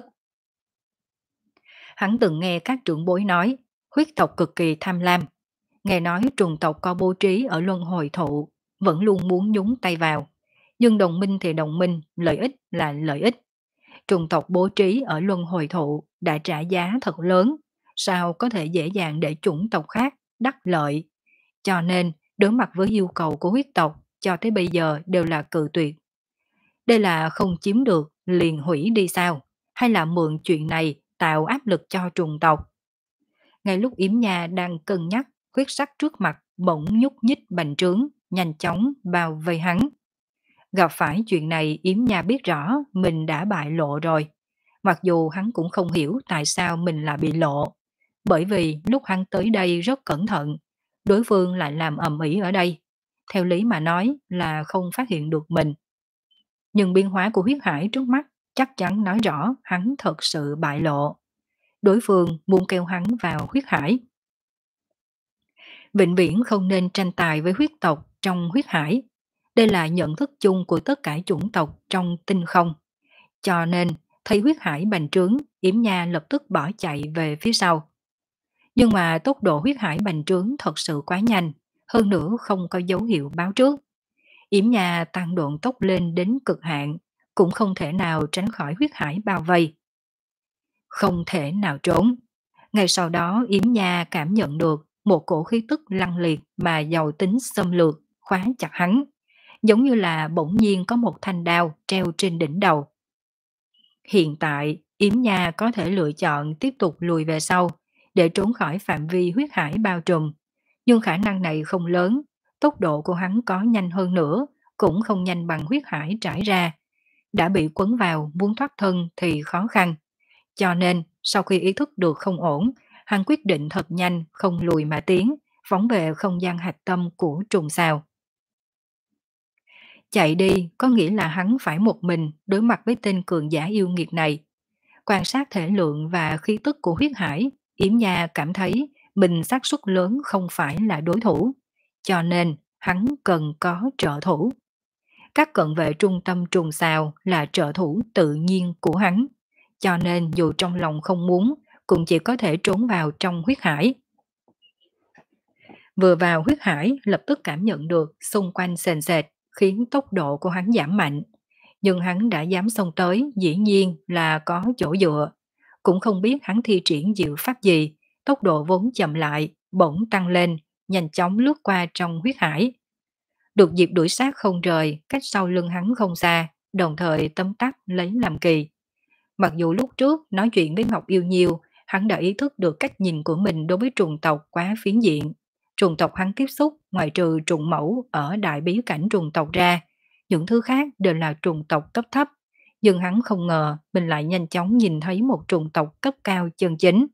Hắn từng nghe các trưởng bối nói, huyết tộc cực kỳ tham lam. Nghe nói trùng tộc có bố trí ở luân hồi thụ, vẫn luôn muốn nhúng tay vào. Nhưng đồng minh thì đồng minh, lợi ích là lợi ích. Trùng tộc bố trí ở luân hồi thụ đã trả giá thật lớn, sao có thể dễ dàng để chủng tộc khác đắc lợi. Cho nên, đối mặt với yêu cầu của huyết tộc, cho tới bây giờ đều là cự tuyệt. Đây là không chiếm được, liền hủy đi sao? Hay là mượn chuyện này tạo áp lực cho trùng tộc? Ngay lúc Yếm Nha đang cân nhắc, huyết sắc trước mặt bỗng nhúc nhích bành trướng, nhanh chóng bao vây hắn. Gặp phải chuyện này Yếm Nha biết rõ mình đã bại lộ rồi. Mặc dù hắn cũng không hiểu tại sao mình lại bị lộ. Bởi vì lúc hắn tới đây rất cẩn thận, đối phương lại làm ầm ĩ ở đây. Theo lý mà nói là không phát hiện được mình. Nhưng biến hóa của huyết hải trước mắt chắc chắn nói rõ hắn thật sự bại lộ. Đối phương muốn kêu hắn vào huyết hải. Vĩnh viễn không nên tranh tài với huyết tộc trong huyết hải. Đây là nhận thức chung của tất cả chủng tộc trong tinh không. Cho nên, thấy huyết hải bành trướng, Yếm Nha lập tức bỏ chạy về phía sau. Nhưng mà tốc độ huyết hải bành trướng thật sự quá nhanh, hơn nữa không có dấu hiệu báo trước. Yếm Nha tăng độ tốc lên đến cực hạn, cũng không thể nào tránh khỏi huyết hải bao vây. Không thể nào trốn. Ngay sau đó Yếm Nha cảm nhận được một cổ khí tức lăng liệt mà giàu tính xâm lược khóa chặt hắn, giống như là bỗng nhiên có một thanh đao treo trên đỉnh đầu. Hiện tại, Yếm Nha có thể lựa chọn tiếp tục lùi về sau để trốn khỏi phạm vi huyết hải bao trùm, nhưng khả năng này không lớn, tốc độ của hắn có nhanh hơn nữa, cũng không nhanh bằng huyết hải trải ra. Đã bị quấn vào muốn thoát thân thì khó khăn. Cho nên, sau khi ý thức được không ổn, hắn quyết định thật nhanh, không lùi mà tiến, phóng về không gian hạch tâm của trùng sao. Chạy đi có nghĩa là hắn phải một mình đối mặt với tên cường giả yêu nghiệt này. Quan sát thể lượng và khí tức của huyết hải, Yếm Nha cảm thấy mình xác suất lớn không phải là đối thủ. Cho nên, hắn cần có trợ thủ. Các cận vệ trung tâm trùng sao là trợ thủ tự nhiên của hắn. Cho nên dù trong lòng không muốn, cũng chỉ có thể trốn vào trong huyết hải. Vừa vào huyết hải, lập tức cảm nhận được xung quanh sền sệt, khiến tốc độ của hắn giảm mạnh. Nhưng hắn đã dám xông tới, dĩ nhiên là có chỗ dựa. Cũng không biết hắn thi triển diệu pháp gì, tốc độ vốn chậm lại, bỗng tăng lên, nhanh chóng lướt qua trong huyết hải. Được dịp đuổi sát không rời, cách sau lưng hắn không xa, đồng thời tấm tắc lấy làm kỳ. Mặc dù lúc trước nói chuyện với Ngọc Yêu Nhiêu, hắn đã ý thức được cách nhìn của mình đối với trùng tộc quá phiến diện. Trùng tộc hắn tiếp xúc, ngoại trừ trùng mẫu ở đại bí cảnh trùng tộc ra, những thứ khác đều là trùng tộc cấp thấp. Nhưng hắn không ngờ mình lại nhanh chóng nhìn thấy một trùng tộc cấp cao chân chính.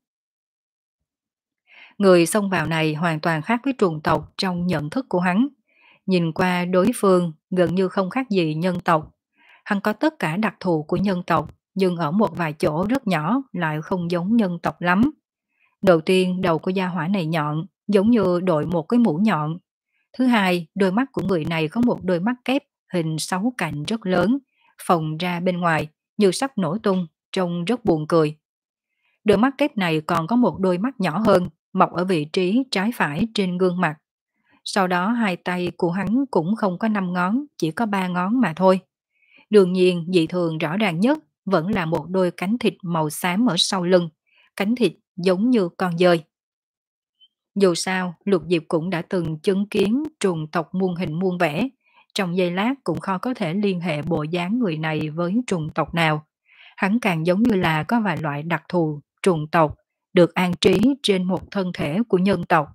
Người xông vào này hoàn toàn khác với trùng tộc trong nhận thức của hắn. Nhìn qua đối phương gần như không khác gì nhân tộc. Hắn có tất cả đặc thù của nhân tộc, nhưng ở một vài chỗ rất nhỏ lại không giống nhân tộc lắm. Đầu tiên, đầu của gia hỏa này nhọn, giống như đội một cái mũ nhọn. Thứ hai, đôi mắt của người này có một đôi mắt kép hình sáu cạnh rất lớn, phồng ra bên ngoài như sắp nổ tung, trông rất buồn cười. Đôi mắt kép này còn có một đôi mắt nhỏ hơn, mọc ở vị trí trái phải trên gương mặt. Sau đó hai tay của hắn cũng không có năm ngón, chỉ có ba ngón mà thôi. Đương nhiên dị thường rõ ràng nhất vẫn là một đôi cánh thịt màu xám ở sau lưng, cánh thịt giống như con dơi. Dù sao, Lục Diệp cũng đã từng chứng kiến trùng tộc muôn hình muôn vẻ, trong giây lát cũng khó có thể liên hệ bộ dáng người này với trùng tộc nào. Hắn càng giống như là có vài loại đặc thù trùng tộc được an trí trên một thân thể của nhân tộc.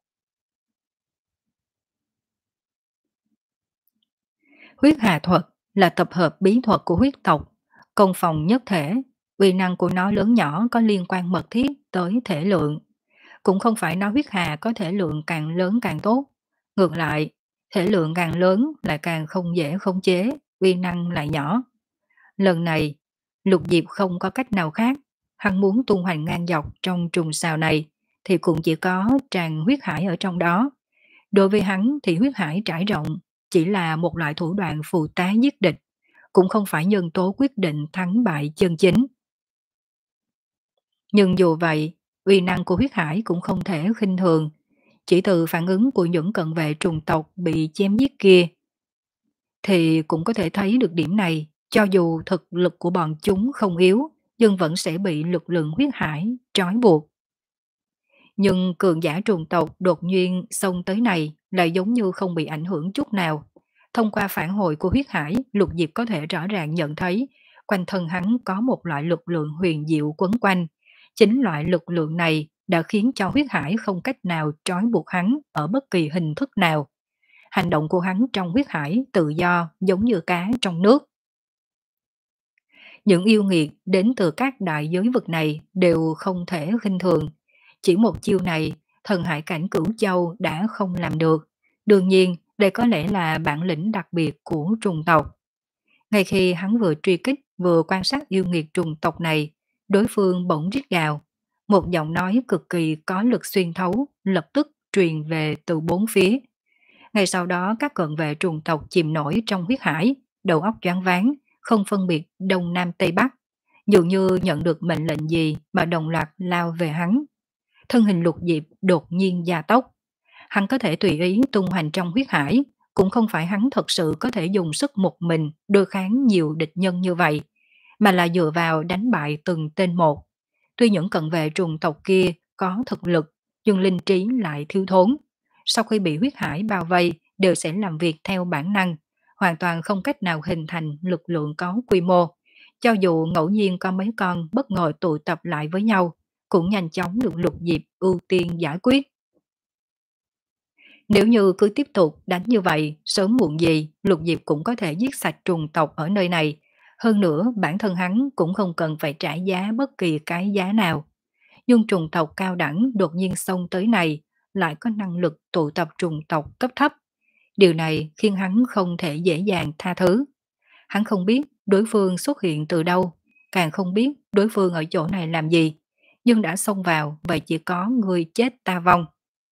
Huyết hà thuật là tập hợp bí thuật của huyết tộc, công phòng nhất thể, uy năng của nó lớn nhỏ có liên quan mật thiết tới thể lượng. Cũng không phải nói huyết hà có thể lượng càng lớn càng tốt. Ngược lại, thể lượng càng lớn lại càng không dễ khống chế, uy năng lại nhỏ. Lần này, Lục Diệp không có cách nào khác, hắn muốn tung hoành ngang dọc trong trùng sao này, thì cũng chỉ có tràn huyết hải ở trong đó. Đối với hắn thì huyết hải trải rộng chỉ là một loại thủ đoạn phụ tá giết địch, cũng không phải nhân tố quyết định thắng bại chân chính. Nhưng dù vậy, uy năng của huyết hải cũng không thể khinh thường, chỉ từ phản ứng của những cận vệ trùng tộc bị chém giết kia thì cũng có thể thấy được điểm này, cho dù thực lực của bọn chúng không yếu, nhưng vẫn sẽ bị lực lượng huyết hải trói buộc. Nhưng cường giả trùng tộc đột nhiên xông tới này lại giống như không bị ảnh hưởng chút nào. Thông qua phản hồi của huyết hải, Lục Diệp có thể rõ ràng nhận thấy quanh thân hắn có một loại lực lượng huyền diệu quấn quanh. Chính loại lực lượng này đã khiến cho huyết hải không cách nào trói buộc hắn ở bất kỳ hình thức nào. Hành động của hắn trong huyết hải tự do giống như cá trong nước. Những yêu nghiệt đến từ các đại giới vực này đều không thể khinh thường. Chỉ một chiêu này, thần hải cảnh cửu châu đã không làm được. Đương nhiên, đây có lẽ là bản lĩnh đặc biệt của trùng tộc. Ngay khi hắn vừa truy kích, vừa quan sát yêu nghiệt trùng tộc này, đối phương bỗng rít gào. Một giọng nói cực kỳ có lực xuyên thấu, lập tức truyền về từ bốn phía. Ngay sau đó các cận vệ trùng tộc chìm nổi trong huyết hải, đầu óc choáng váng, không phân biệt đông nam tây bắc, dường như nhận được mệnh lệnh gì mà đồng loạt lao về hắn. Thân hình Lục Diệp đột nhiên gia tốc. Hắn có thể tùy ý tung hoành trong huyết hải, cũng không phải hắn thật sự có thể dùng sức một mình đối kháng nhiều địch nhân như vậy, mà là dựa vào đánh bại từng tên một. Tuy những cận vệ trùng tộc kia có thực lực, nhưng linh trí lại thiếu thốn. Sau khi bị huyết hải bao vây, đều sẽ làm việc theo bản năng, hoàn toàn không cách nào hình thành lực lượng có quy mô. Cho dù ngẫu nhiên có mấy con bất ngờ tụ tập lại với nhau, cũng nhanh chóng được Lục Diệp ưu tiên giải quyết. Nếu như cứ tiếp tục đánh như vậy, sớm muộn gì, Lục Diệp cũng có thể giết sạch trùng tộc ở nơi này. Hơn nữa, bản thân hắn cũng không cần phải trả giá bất kỳ cái giá nào. Nhưng trùng tộc cao đẳng đột nhiên xông tới này, lại có năng lực tụ tập trùng tộc cấp thấp. Điều này khiến hắn không thể dễ dàng tha thứ. Hắn không biết đối phương xuất hiện từ đâu, càng không biết đối phương ở chỗ này làm gì. Nhưng đã xông vào, vậy chỉ có người chết ta vong.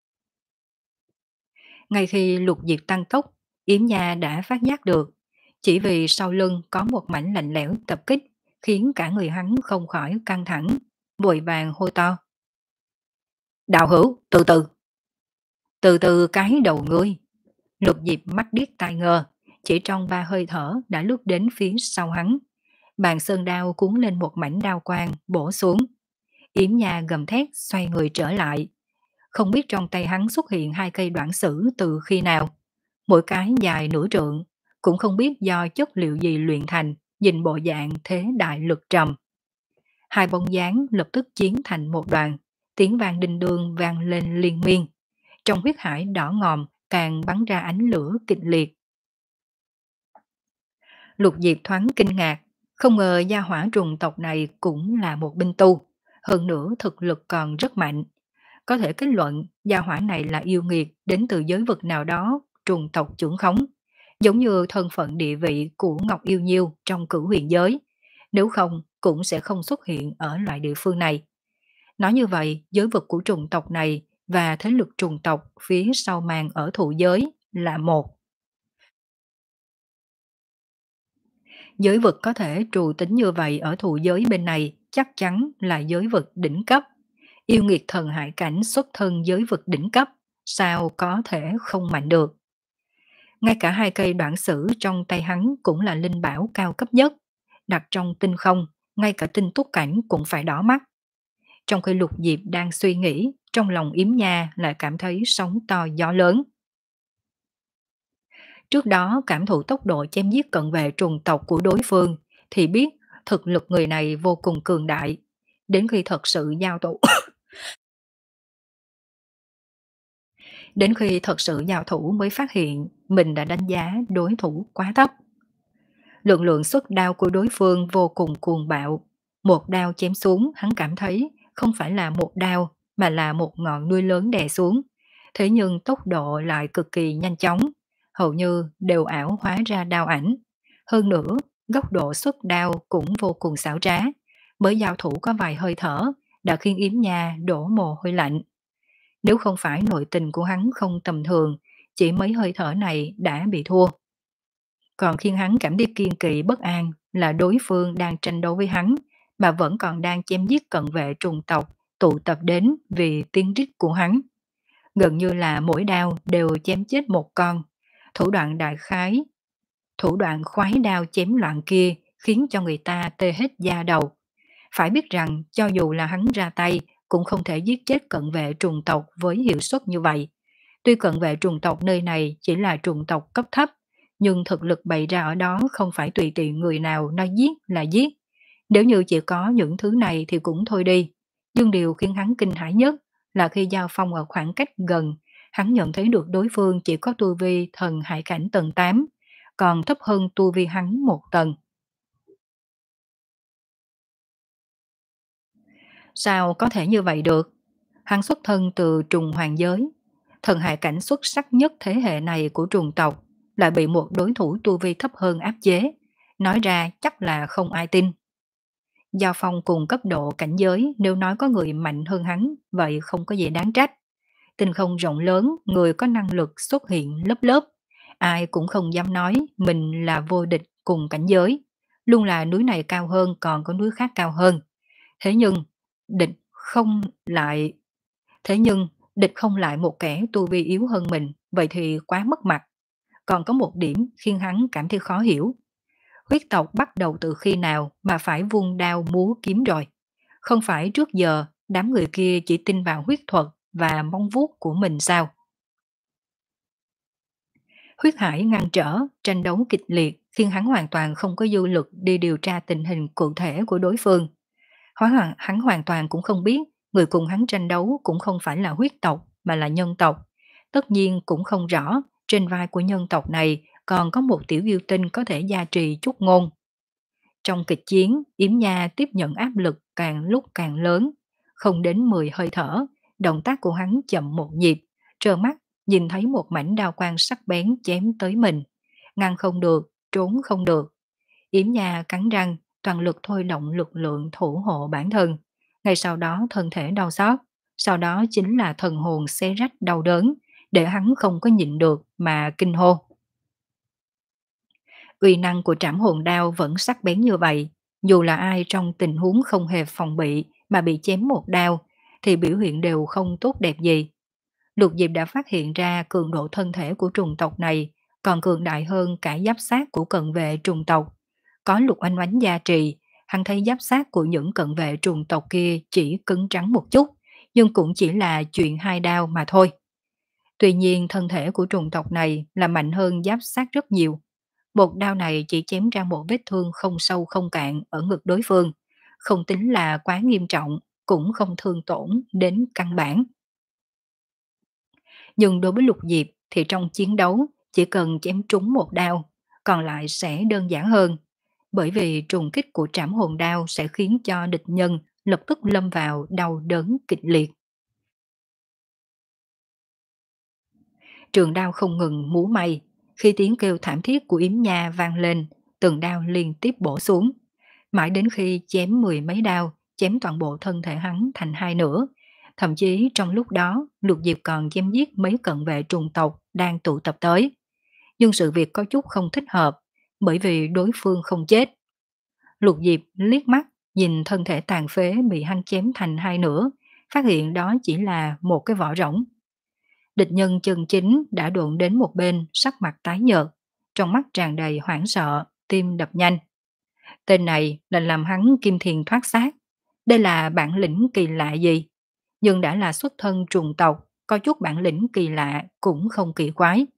Ngay khi Lục Diệp tăng tốc, Yếm Nha đã phát giác được. Chỉ vì sau lưng có một mảnh lạnh lẽo tập kích, khiến cả người hắn không khỏi căng thẳng, vội vàng hô to. Đạo hữu, từ từ. Từ từ cái đầu ngươi. Lục Diệp mắt điếc tai ngơ, chỉ trong ba hơi thở đã lướt đến phía sau hắn. Bàn sơn đao cuốn lên một mảnh đao quang, bổ xuống. Yếm Nha gầm thét xoay người trở lại. Không biết trong tay hắn xuất hiện hai cây đoạn sử từ khi nào. Mỗi cái dài nửa trượng, cũng không biết do chất liệu gì luyện thành, nhìn bộ dạng thế đại lực trầm. Hai bóng dáng lập tức chiến thành một đoàn, tiếng vang đinh đương vang lên liên miên. Trong huyết hải đỏ ngòm càng bắn ra ánh lửa kịch liệt. Lục Diệp thoáng kinh ngạc, không ngờ gia hỏa trùng tộc này cũng là một binh tu, hơn nữa thực lực còn rất mạnh. Có thể kết luận gia hỏa này là yêu nghiệt đến từ giới vực nào đó, trùng tộc chưởng khống, giống như thân phận địa vị của Ngọc Yêu Nhiêu trong cửu huyền giới, nếu không cũng sẽ không xuất hiện ở loại địa phương này. Nói như vậy, giới vực của trùng tộc này và thế lực trùng tộc phía sau màn ở thụ giới là một. Giới vực có thể trù tính như vậy ở thụ giới bên này chắc chắn là giới vực đỉnh cấp. Yêu nghiệt thần hải cảnh xuất thân giới vực đỉnh cấp, sao có thể không mạnh được. Ngay cả hai cây đoạn sử trong tay hắn cũng là linh bảo cao cấp nhất, đặt trong tinh không, ngay cả tinh túc cảnh cũng phải đỏ mắt. Trong khi Lục Diệp đang suy nghĩ, trong lòng Yếm Nha lại cảm thấy sóng to gió lớn. Trước đó cảm thụ tốc độ chém giết cận vệ trùng tộc của đối phương, thì biết thực lực người này vô cùng cường đại. Đến khi thật sự giao thủ Đến khi thật sự giao thủ mới phát hiện mình đã đánh giá đối thủ quá thấp. Lượng lượng xuất đao của đối phương vô cùng cuồng bạo. Một đao chém xuống hắn cảm thấy không phải là một đao mà là một ngọn núi lớn đè xuống. Thế nhưng tốc độ lại cực kỳ nhanh chóng, hầu như đều ảo hóa ra đao ảnh. Hơn nữa, góc độ xuất đao cũng vô cùng xảo trá. Mới giao thủ có vài hơi thở đã khiến Yếm Nha đổ mồ hôi lạnh. Nếu không phải nội tình của hắn không tầm thường, chỉ mấy hơi thở này đã bị thua. Còn khiến hắn cảm thấy kiên kỵ bất an là đối phương đang tranh đấu với hắn, mà vẫn còn đang chém giết cận vệ trùng tộc tụ tập đến vì tiếng rít của hắn. Gần như là mỗi đao đều chém chết một con. Thủ đoạn đại khái, thủ đoạn khoái đao chém loạn kia khiến cho người ta tê hết da đầu. Phải biết rằng cho dù là hắn ra tay cũng không thể giết chết cận vệ trùng tộc với hiệu suất như vậy. Tuy cận vệ trùng tộc nơi này chỉ là trùng tộc cấp thấp, nhưng thực lực bày ra ở đó không phải tùy tiện người nào nói giết là giết. Nếu như chỉ có những thứ này thì cũng thôi đi. Nhưng điều khiến hắn kinh hãi nhất là khi giao phong ở khoảng cách gần, hắn nhận thấy được đối phương chỉ có tu vi thần hải cảnh tầng tám, còn thấp hơn tu vi hắn một tầng. Sao có thể như vậy được? Hắn xuất thân từ trùng hoàng giới, thần hải cảnh xuất sắc nhất thế hệ này của trùng tộc, lại bị một đối thủ tu vi thấp hơn áp chế. Nói ra chắc là không ai tin. Giao phong cùng cấp độ cảnh giới, nếu nói có người mạnh hơn hắn, vậy không có gì đáng trách. Tinh không rộng lớn, người có năng lực xuất hiện lớp lớp. Ai cũng không dám nói mình là vô địch cùng cảnh giới. Luôn là núi này cao hơn còn có núi khác cao hơn. Thế nhưng, địch không lại Thế nhưng, địch không lại một kẻ tu vi yếu hơn mình, vậy thì quá mất mặt. Còn có một điểm khiến hắn cảm thấy khó hiểu. Huyết tộc bắt đầu từ khi nào mà phải vung đao múa kiếm rồi? Không phải trước giờ đám người kia chỉ tin vào huyết thuật và mong vuốt của mình sao? Huyết hải ngăn trở, tranh đấu kịch liệt khiến hắn hoàn toàn không có dư lực đi điều tra tình hình cụ thể của đối phương. Hóa hoàng hắn hoàn toàn cũng không biết người cùng hắn tranh đấu cũng không phải là huyết tộc mà là nhân tộc. Tất nhiên cũng không rõ trên vai của nhân tộc này còn có một tiểu yêu tinh có thể gia trì chút ngôn. Trong kịch chiến, Yếm Nha tiếp nhận áp lực càng lúc càng lớn. Không đến mười hơi thở, động tác của hắn chậm một nhịp, trơ mắt nhìn thấy một mảnh đao quang sắc bén chém tới mình. Ngăn không được, trốn không được. Yếm Nha cắn răng, toàn lực thôi động lực lượng thủ hộ bản thân. Ngay sau đó thân thể đau xót, sau đó chính là thần hồn xé rách đau đớn, để hắn không có nhịn được mà kinh hô. Uy năng của trảm hồn đao vẫn sắc bén như vậy, dù là ai trong tình huống không hề phòng bị mà bị chém một đao, thì biểu hiện đều không tốt đẹp gì. Lục Diệp đã phát hiện ra cường độ thân thể của trùng tộc này còn cường đại hơn cả giáp sát của cận vệ trùng tộc. Có lục oanh oánh gia trì, hắn thấy giáp sát của những cận vệ trùng tộc kia chỉ cứng trắng một chút, nhưng cũng chỉ là chuyện hai đao mà thôi. Tuy nhiên thân thể của trùng tộc này là mạnh hơn giáp sát rất nhiều. Một đao này chỉ chém ra một vết thương không sâu không cạn ở ngực đối phương, không tính là quá nghiêm trọng, cũng không thương tổn đến căn bản. Nhưng đối với Lục Diệp thì trong chiến đấu chỉ cần chém trúng một đao, còn lại sẽ đơn giản hơn, bởi vì trùng kích của trảm hồn đao sẽ khiến cho địch nhân lập tức lâm vào đau đớn kịch liệt. Trường đao không ngừng múa may, khi tiếng kêu thảm thiết của Yếm Nha vang lên, từng đao liên tiếp bổ xuống. Mãi đến khi chém mười mấy đao, chém toàn bộ thân thể hắn thành hai nửa. Thậm chí trong lúc đó, Lục Diệp còn chém giết mấy cận vệ trùng tộc đang tụ tập tới. Nhưng sự việc có chút không thích hợp, bởi vì đối phương không chết. Lục Diệp liếc mắt, nhìn thân thể tàn phế bị hắn chém thành hai nửa, phát hiện đó chỉ là một cái vỏ rỗng. Địch nhân chân chính đã độn đến một bên, sắc mặt tái nhợt, trong mắt tràn đầy hoảng sợ, tim đập nhanh. Tên này là làm hắn kim thiền thoát xác. Đây là bản lĩnh kỳ lạ gì? Nhưng đã là xuất thân trùng tộc, có chút bản lĩnh kỳ lạ cũng không kỳ quái.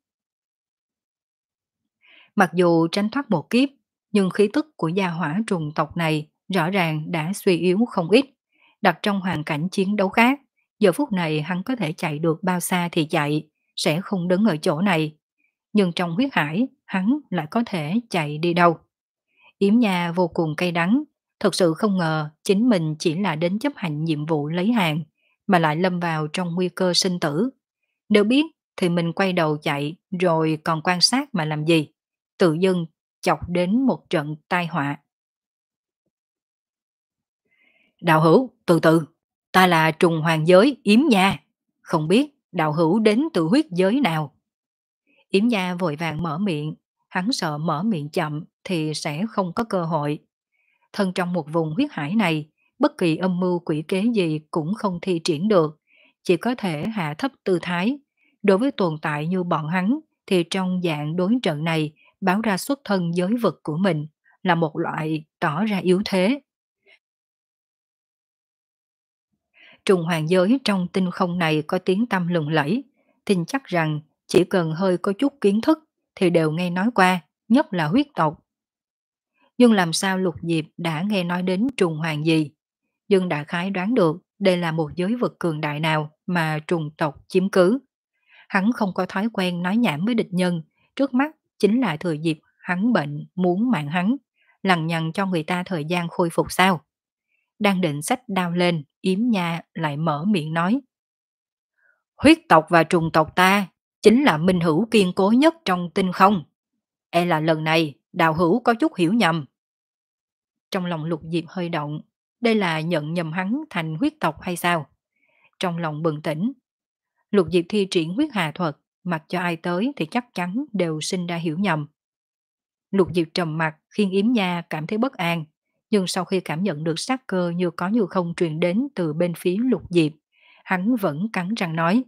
Mặc dù tránh thoát một kiếp, nhưng khí tức của gia hỏa trùng tộc này rõ ràng đã suy yếu không ít. Đặt trong hoàn cảnh chiến đấu khác, giờ phút này hắn có thể chạy được bao xa thì chạy, sẽ không đứng ở chỗ này. Nhưng trong huyết hải, hắn lại có thể chạy đi đâu. Yếm Nha vô cùng cay đắng, thật sự không ngờ chính mình chỉ là đến chấp hành nhiệm vụ lấy hàng, mà lại lâm vào trong nguy cơ sinh tử. Nếu biết thì mình quay đầu chạy rồi còn quan sát mà làm gì, tự dưng chọc đến một trận tai họa. Đạo hữu, từ từ, ta là trùng hoàng giới Yếm Nha, Không biết đạo hữu đến từ huyết giới nào? Yểm Nha vội vàng mở miệng, hắn sợ mở miệng chậm thì sẽ không có cơ hội. Thân trong một vùng huyết hải này, bất kỳ âm mưu quỷ kế gì cũng không thi triển được, chỉ có thể hạ thấp tư thái. Đối với tồn tại như bọn hắn, thì trong dạng đối trận này, báo ra xuất thân giới vực của mình là một loại tỏ ra yếu thế. Trùng hoàng giới trong tinh không này có tiếng tăm lừng lẫy, tin chắc rằng chỉ cần hơi có chút kiến thức thì đều nghe nói qua, nhất là huyết tộc. Nhưng làm sao Lục Diệp đã nghe nói đến trùng hoàng gì? Dương đã khái đoán được đây là một giới vực cường đại nào mà trùng tộc chiếm cứ. Hắn không có thói quen nói nhảm với địch nhân, trước mắt chính là thừa dịp hắn bệnh muốn mạng hắn, lằng nhằng cho người ta thời gian khôi phục sao. Đang định xách đao lên, Yếm Nha lại mở miệng nói. Huyết tộc và trùng tộc ta chính là minh hữu kiên cố nhất trong tinh không. E là lần này đạo hữu có chút hiểu nhầm. Trong lòng Lục Diệp hơi động, đây là nhận nhầm hắn thành huyết tộc hay sao? Trong lòng bừng tỉnh, Lục Diệp thi triển huyết hà thuật, mặc cho ai tới thì chắc chắn đều sinh ra hiểu nhầm. Lục Diệp trầm mặt khiến Yếm Nha cảm thấy bất an, nhưng sau khi cảm nhận được sát cơ như có như không truyền đến từ bên phía Lục Diệp, hắn vẫn cắn răng nói.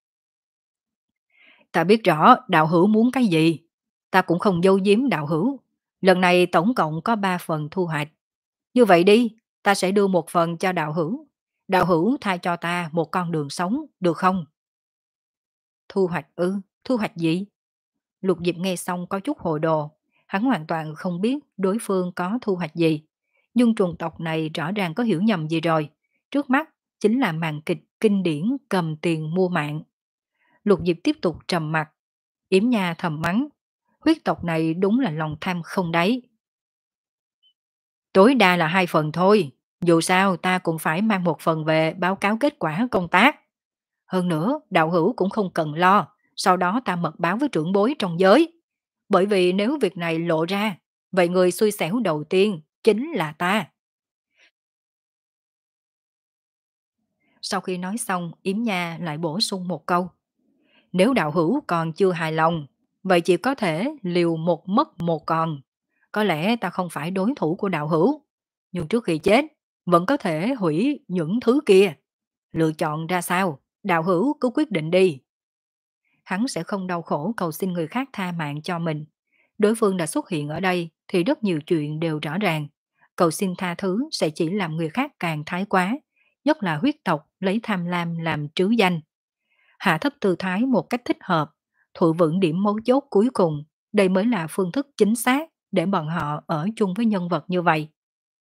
Ta biết rõ đạo hữu muốn cái gì, ta cũng không giấu giếm đạo hữu. Lần này tổng cộng có ba phần thu hoạch. Như vậy đi, ta sẽ đưa một phần cho đạo hữu. Đạo hữu tha cho ta một con đường sống, được không? Thu hoạch ư, thu hoạch gì? Lục Diệp nghe xong có chút hồ đồ. Hắn hoàn toàn không biết đối phương có thu hoạch gì. Nhưng trùng tộc này rõ ràng có hiểu nhầm gì rồi. Trước mắt chính là màn kịch kinh điển cầm tiền mua mạng. Lục Diệp tiếp tục trầm mặt. Yểm Nha thầm mắng. Huyết tộc này đúng là lòng tham không đáy. Tối đa là hai phần thôi. Dù sao ta cũng phải mang một phần về báo cáo kết quả công tác. Hơn nữa, đạo hữu cũng không cần lo. Sau đó ta mật báo với trưởng bối trong giới. Bởi vì nếu việc này lộ ra, vậy người xui xẻo đầu tiên chính là ta. Sau khi nói xong, Yếm Nha lại bổ sung một câu. Nếu đạo hữu còn chưa hài lòng, vậy chỉ có thể liều một mất một còn. Có lẽ ta không phải đối thủ của đạo hữu, nhưng trước khi chết, vẫn có thể hủy những thứ kia. Lựa chọn ra sao, đạo hữu cứ quyết định đi. Hắn sẽ không đau khổ cầu xin người khác tha mạng cho mình. Đối phương đã xuất hiện ở đây thì rất nhiều chuyện đều rõ ràng. Cầu xin tha thứ sẽ chỉ làm người khác càng thái quá, nhất là huyết tộc lấy tham lam làm trứ danh. Hạ thấp tư thái một cách thích hợp, thụ vững điểm mấu chốt cuối cùng, đây mới là phương thức chính xác để bọn họ ở chung với nhân vật như vậy.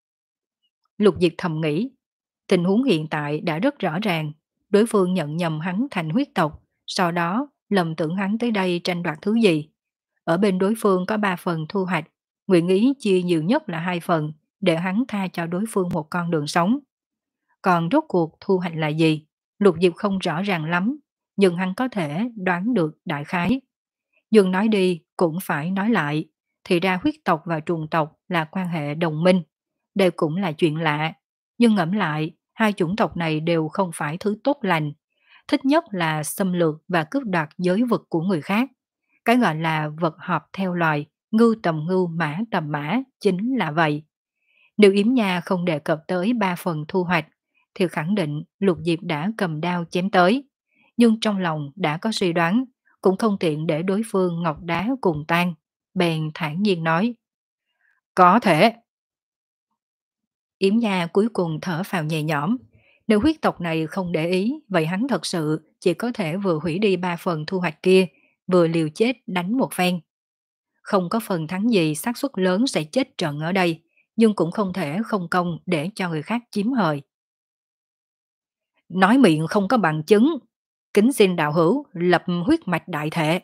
Lục Diệp thầm nghĩ, tình huống hiện tại đã rất rõ ràng, đối phương nhận nhầm hắn thành huyết tộc, sau đó lầm tưởng hắn tới đây tranh đoạt thứ gì. Ở bên đối phương có ba phần thu hoạch, nguyện ý chia nhiều nhất là hai phần, để hắn tha cho đối phương một con đường sống. Còn rốt cuộc thu hoạch là gì? Lục Diệp không rõ ràng lắm, nhưng hắn có thể đoán được đại khái. Nhưng nói đi cũng phải nói lại, thì ra huyết tộc và trùng tộc là quan hệ đồng minh. Đây cũng là chuyện lạ, nhưng ngẫm lại, hai chủng tộc này đều không phải thứ tốt lành. Thích nhất là xâm lược và cướp đoạt giới vực của người khác. Cái gọi là vật hợp theo loài, ngưu tầm ngưu mã tầm mã, chính là vậy. Nếu Yếm Nha không đề cập tới ba phần thu hoạch, thì khẳng định Lục Diệp đã cầm đao chém tới. Nhưng trong lòng đã có suy đoán, cũng không tiện để đối phương ngọc đá cùng tan. Bèn thản nhiên nói. Có thể. Yếm Nha cuối cùng thở phào nhẹ nhõm. Nếu huyết tộc này không để ý, vậy hắn thật sự chỉ có thể vừa hủy đi ba phần thu hoạch kia, vừa liều chết đánh một phen. Không có phần thắng gì, xác suất lớn sẽ chết trận ở đây, nhưng cũng không thể không công để cho người khác chiếm hời. Nói miệng không có bằng chứng, kính xin đạo hữu lập huyết mạch đại thệ.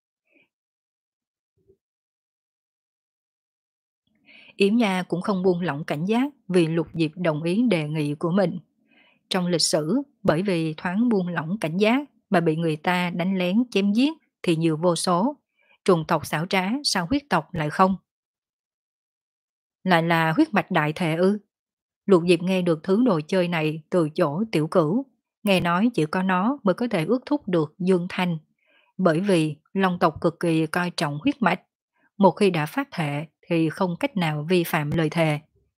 Yểm Nha cũng không buông lỏng cảnh giác vì Lục Diệp đồng ý đề nghị của mình. Trong lịch sử, bởi vì thoáng buông lỏng cảnh giác mà bị người ta đánh lén chém giết thì nhiều vô số. Trùng tộc xảo trá sao huyết tộc lại không? Lại là huyết mạch đại thệ ư? Lục Diệp nghe được thứ đồ chơi này từ chỗ tiểu cửu. Nghe nói chỉ có nó mới có thể ước thúc được dương thanh, bởi vì Long tộc cực kỳ coi trọng huyết mạch, một khi đã phát thệ thì không cách nào vi phạm lời thề.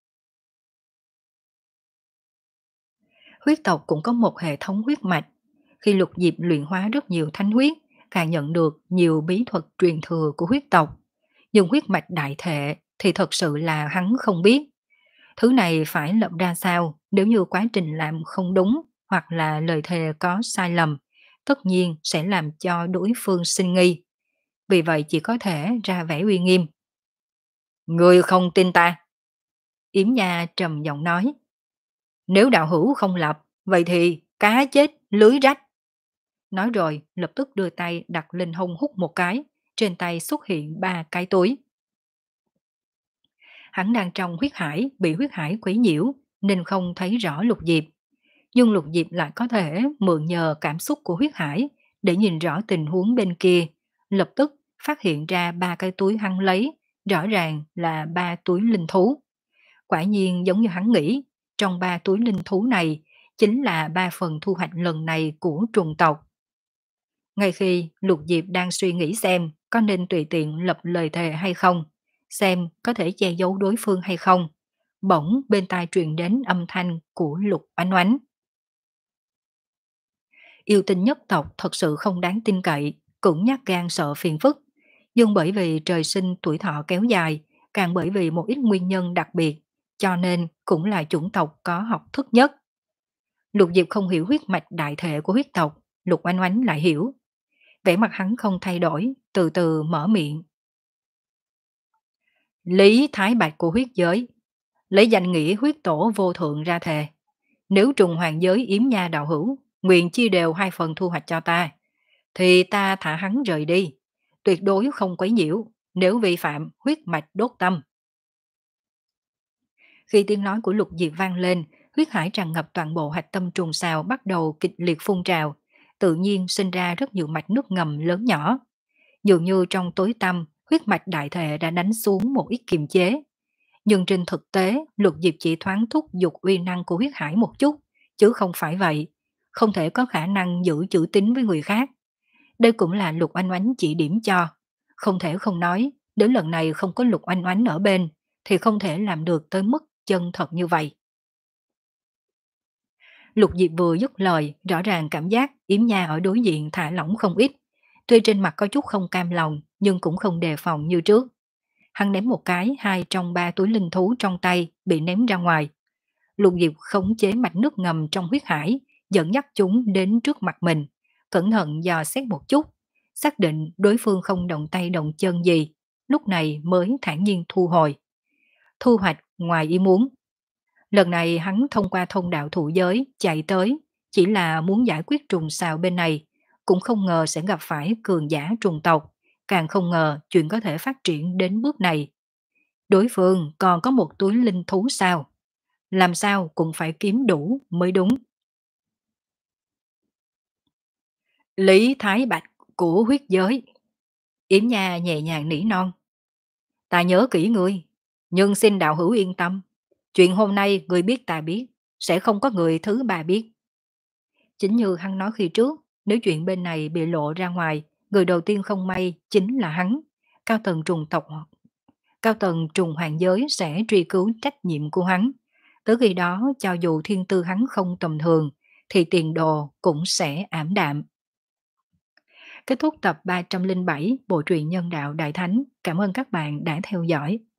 Huyết tộc cũng có một hệ thống huyết mạch, khi Lục Diệp luyện hóa rất nhiều thánh huyết, càng nhận được nhiều bí thuật truyền thừa của huyết tộc. Nhưng huyết mạch đại thệ thì thật sự là hắn không biết. Thứ này phải lập ra sao nếu như quá trình làm không đúng hoặc là lời thề có sai lầm, tất nhiên sẽ làm cho đối phương sinh nghi. Vì vậy chỉ có thể ra vẻ uy nghiêm. Người không tin ta. Yếm Nha trầm giọng nói. Nếu đạo hữu không lập, vậy thì cá chết lưới rách. Nói rồi lập tức đưa tay đặt lên hông hút một cái, trên tay xuất hiện ba cái túi. Hắn đang trong huyết hải, bị huyết hải quấy nhiễu nên không thấy rõ Lục Diệp. Nhưng Lục Diệp lại có thể mượn nhờ cảm xúc của huyết hải để nhìn rõ tình huống bên kia, lập tức phát hiện ra ba cái túi hắn lấy, rõ ràng là ba túi linh thú. Quả nhiên giống như hắn nghĩ, trong ba túi linh thú này chính là ba phần thu hoạch lần này của trùng tộc. Ngay khi Lục Diệp đang suy nghĩ xem có nên tùy tiện lập lời thề hay không, xem có thể che giấu đối phương hay không, bỗng bên tai truyền đến âm thanh của Lục Oánh Oánh. Yêu tinh nhất tộc thật sự không đáng tin cậy, cũng nhát gan sợ phiền phức. Nhưng bởi vì trời sinh tuổi thọ kéo dài, càng bởi vì một ít nguyên nhân đặc biệt, cho nên cũng là chủng tộc có học thức nhất. Lục Diệp không hiểu huyết mạch đại thể của huyết tộc, Lục Oánh Oánh lại hiểu. Vẻ mặt hắn không thay đổi, từ từ mở miệng. Lý Thái Bạch của huyết giới, lấy danh nghĩa huyết tổ vô thượng ra thề. Nếu trùng hoàng giới Yếm Nha đạo hữu, nguyện chia đều hai phần thu hoạch cho ta, thì ta thả hắn rời đi. Tuyệt đối không quấy nhiễu, nếu vi phạm huyết mạch đốt tâm. Khi tiếng nói của Lục Diệp vang lên, huyết hải tràn ngập toàn bộ hạch tâm trùng sao bắt đầu kịch liệt phun trào, tự nhiên sinh ra rất nhiều mạch nước ngầm lớn nhỏ. Dường như trong tối tăm, huyết mạch đại thể đã đánh xuống một ít kiềm chế. Nhưng trên thực tế, Lục Diệp chỉ thoáng thúc giục uy năng của huyết hải một chút, chứ không phải vậy. Không thể có khả năng giữ chữ tín với người khác. Đây cũng là Lục Oánh Oánh chỉ điểm cho. Không thể không nói, nếu lần này không có Lục Oánh Oánh ở bên, thì không thể làm được tới mức chân thật như vậy. Lục Diệp vừa dứt lời, rõ ràng cảm giác Yếm Nha ở đối diện thả lỏng không ít. Tuy trên mặt có chút không cam lòng, nhưng cũng không đề phòng như trước. Hắn ném một cái, hai trong ba túi linh thú trong tay bị ném ra ngoài. Lục Diệp khống chế mạch nước ngầm trong huyết hải, dẫn dắt chúng đến trước mặt mình, cẩn thận dò xét một chút, xác định đối phương không động tay động chân gì, lúc này mới thản nhiên thu hồi. Thu hoạch ngoài ý muốn. Lần này hắn thông qua thông đạo thụ giới chạy tới, chỉ là muốn giải quyết trùng sao bên này, cũng không ngờ sẽ gặp phải cường giả trùng tộc, càng không ngờ chuyện có thể phát triển đến bước này. Đối phương còn có một túi linh thú sao? Làm sao cũng phải kiếm đủ mới đúng. Lý Thái Bạch của huyết giới. Yếm Nha nhẹ nhàng nỉ non. Ta nhớ kỹ ngươi, nhưng xin đạo hữu yên tâm. Chuyện hôm nay người biết ta biết, sẽ không có người thứ ba biết. Chính như hắn nói khi trước, nếu chuyện bên này bị lộ ra ngoài, người đầu tiên không may chính là hắn. Cao tầng trùng tộc, cao tầng trùng hoàng giới sẽ truy cứu trách nhiệm của hắn. Tới khi đó, cho dù thiên tư hắn không tầm thường, thì tiền đồ cũng sẽ ảm đạm. Kết thúc tập ba trăm linh bảy Bộ truyện Nhân đạo Đại Thánh. Cảm ơn các bạn đã theo dõi.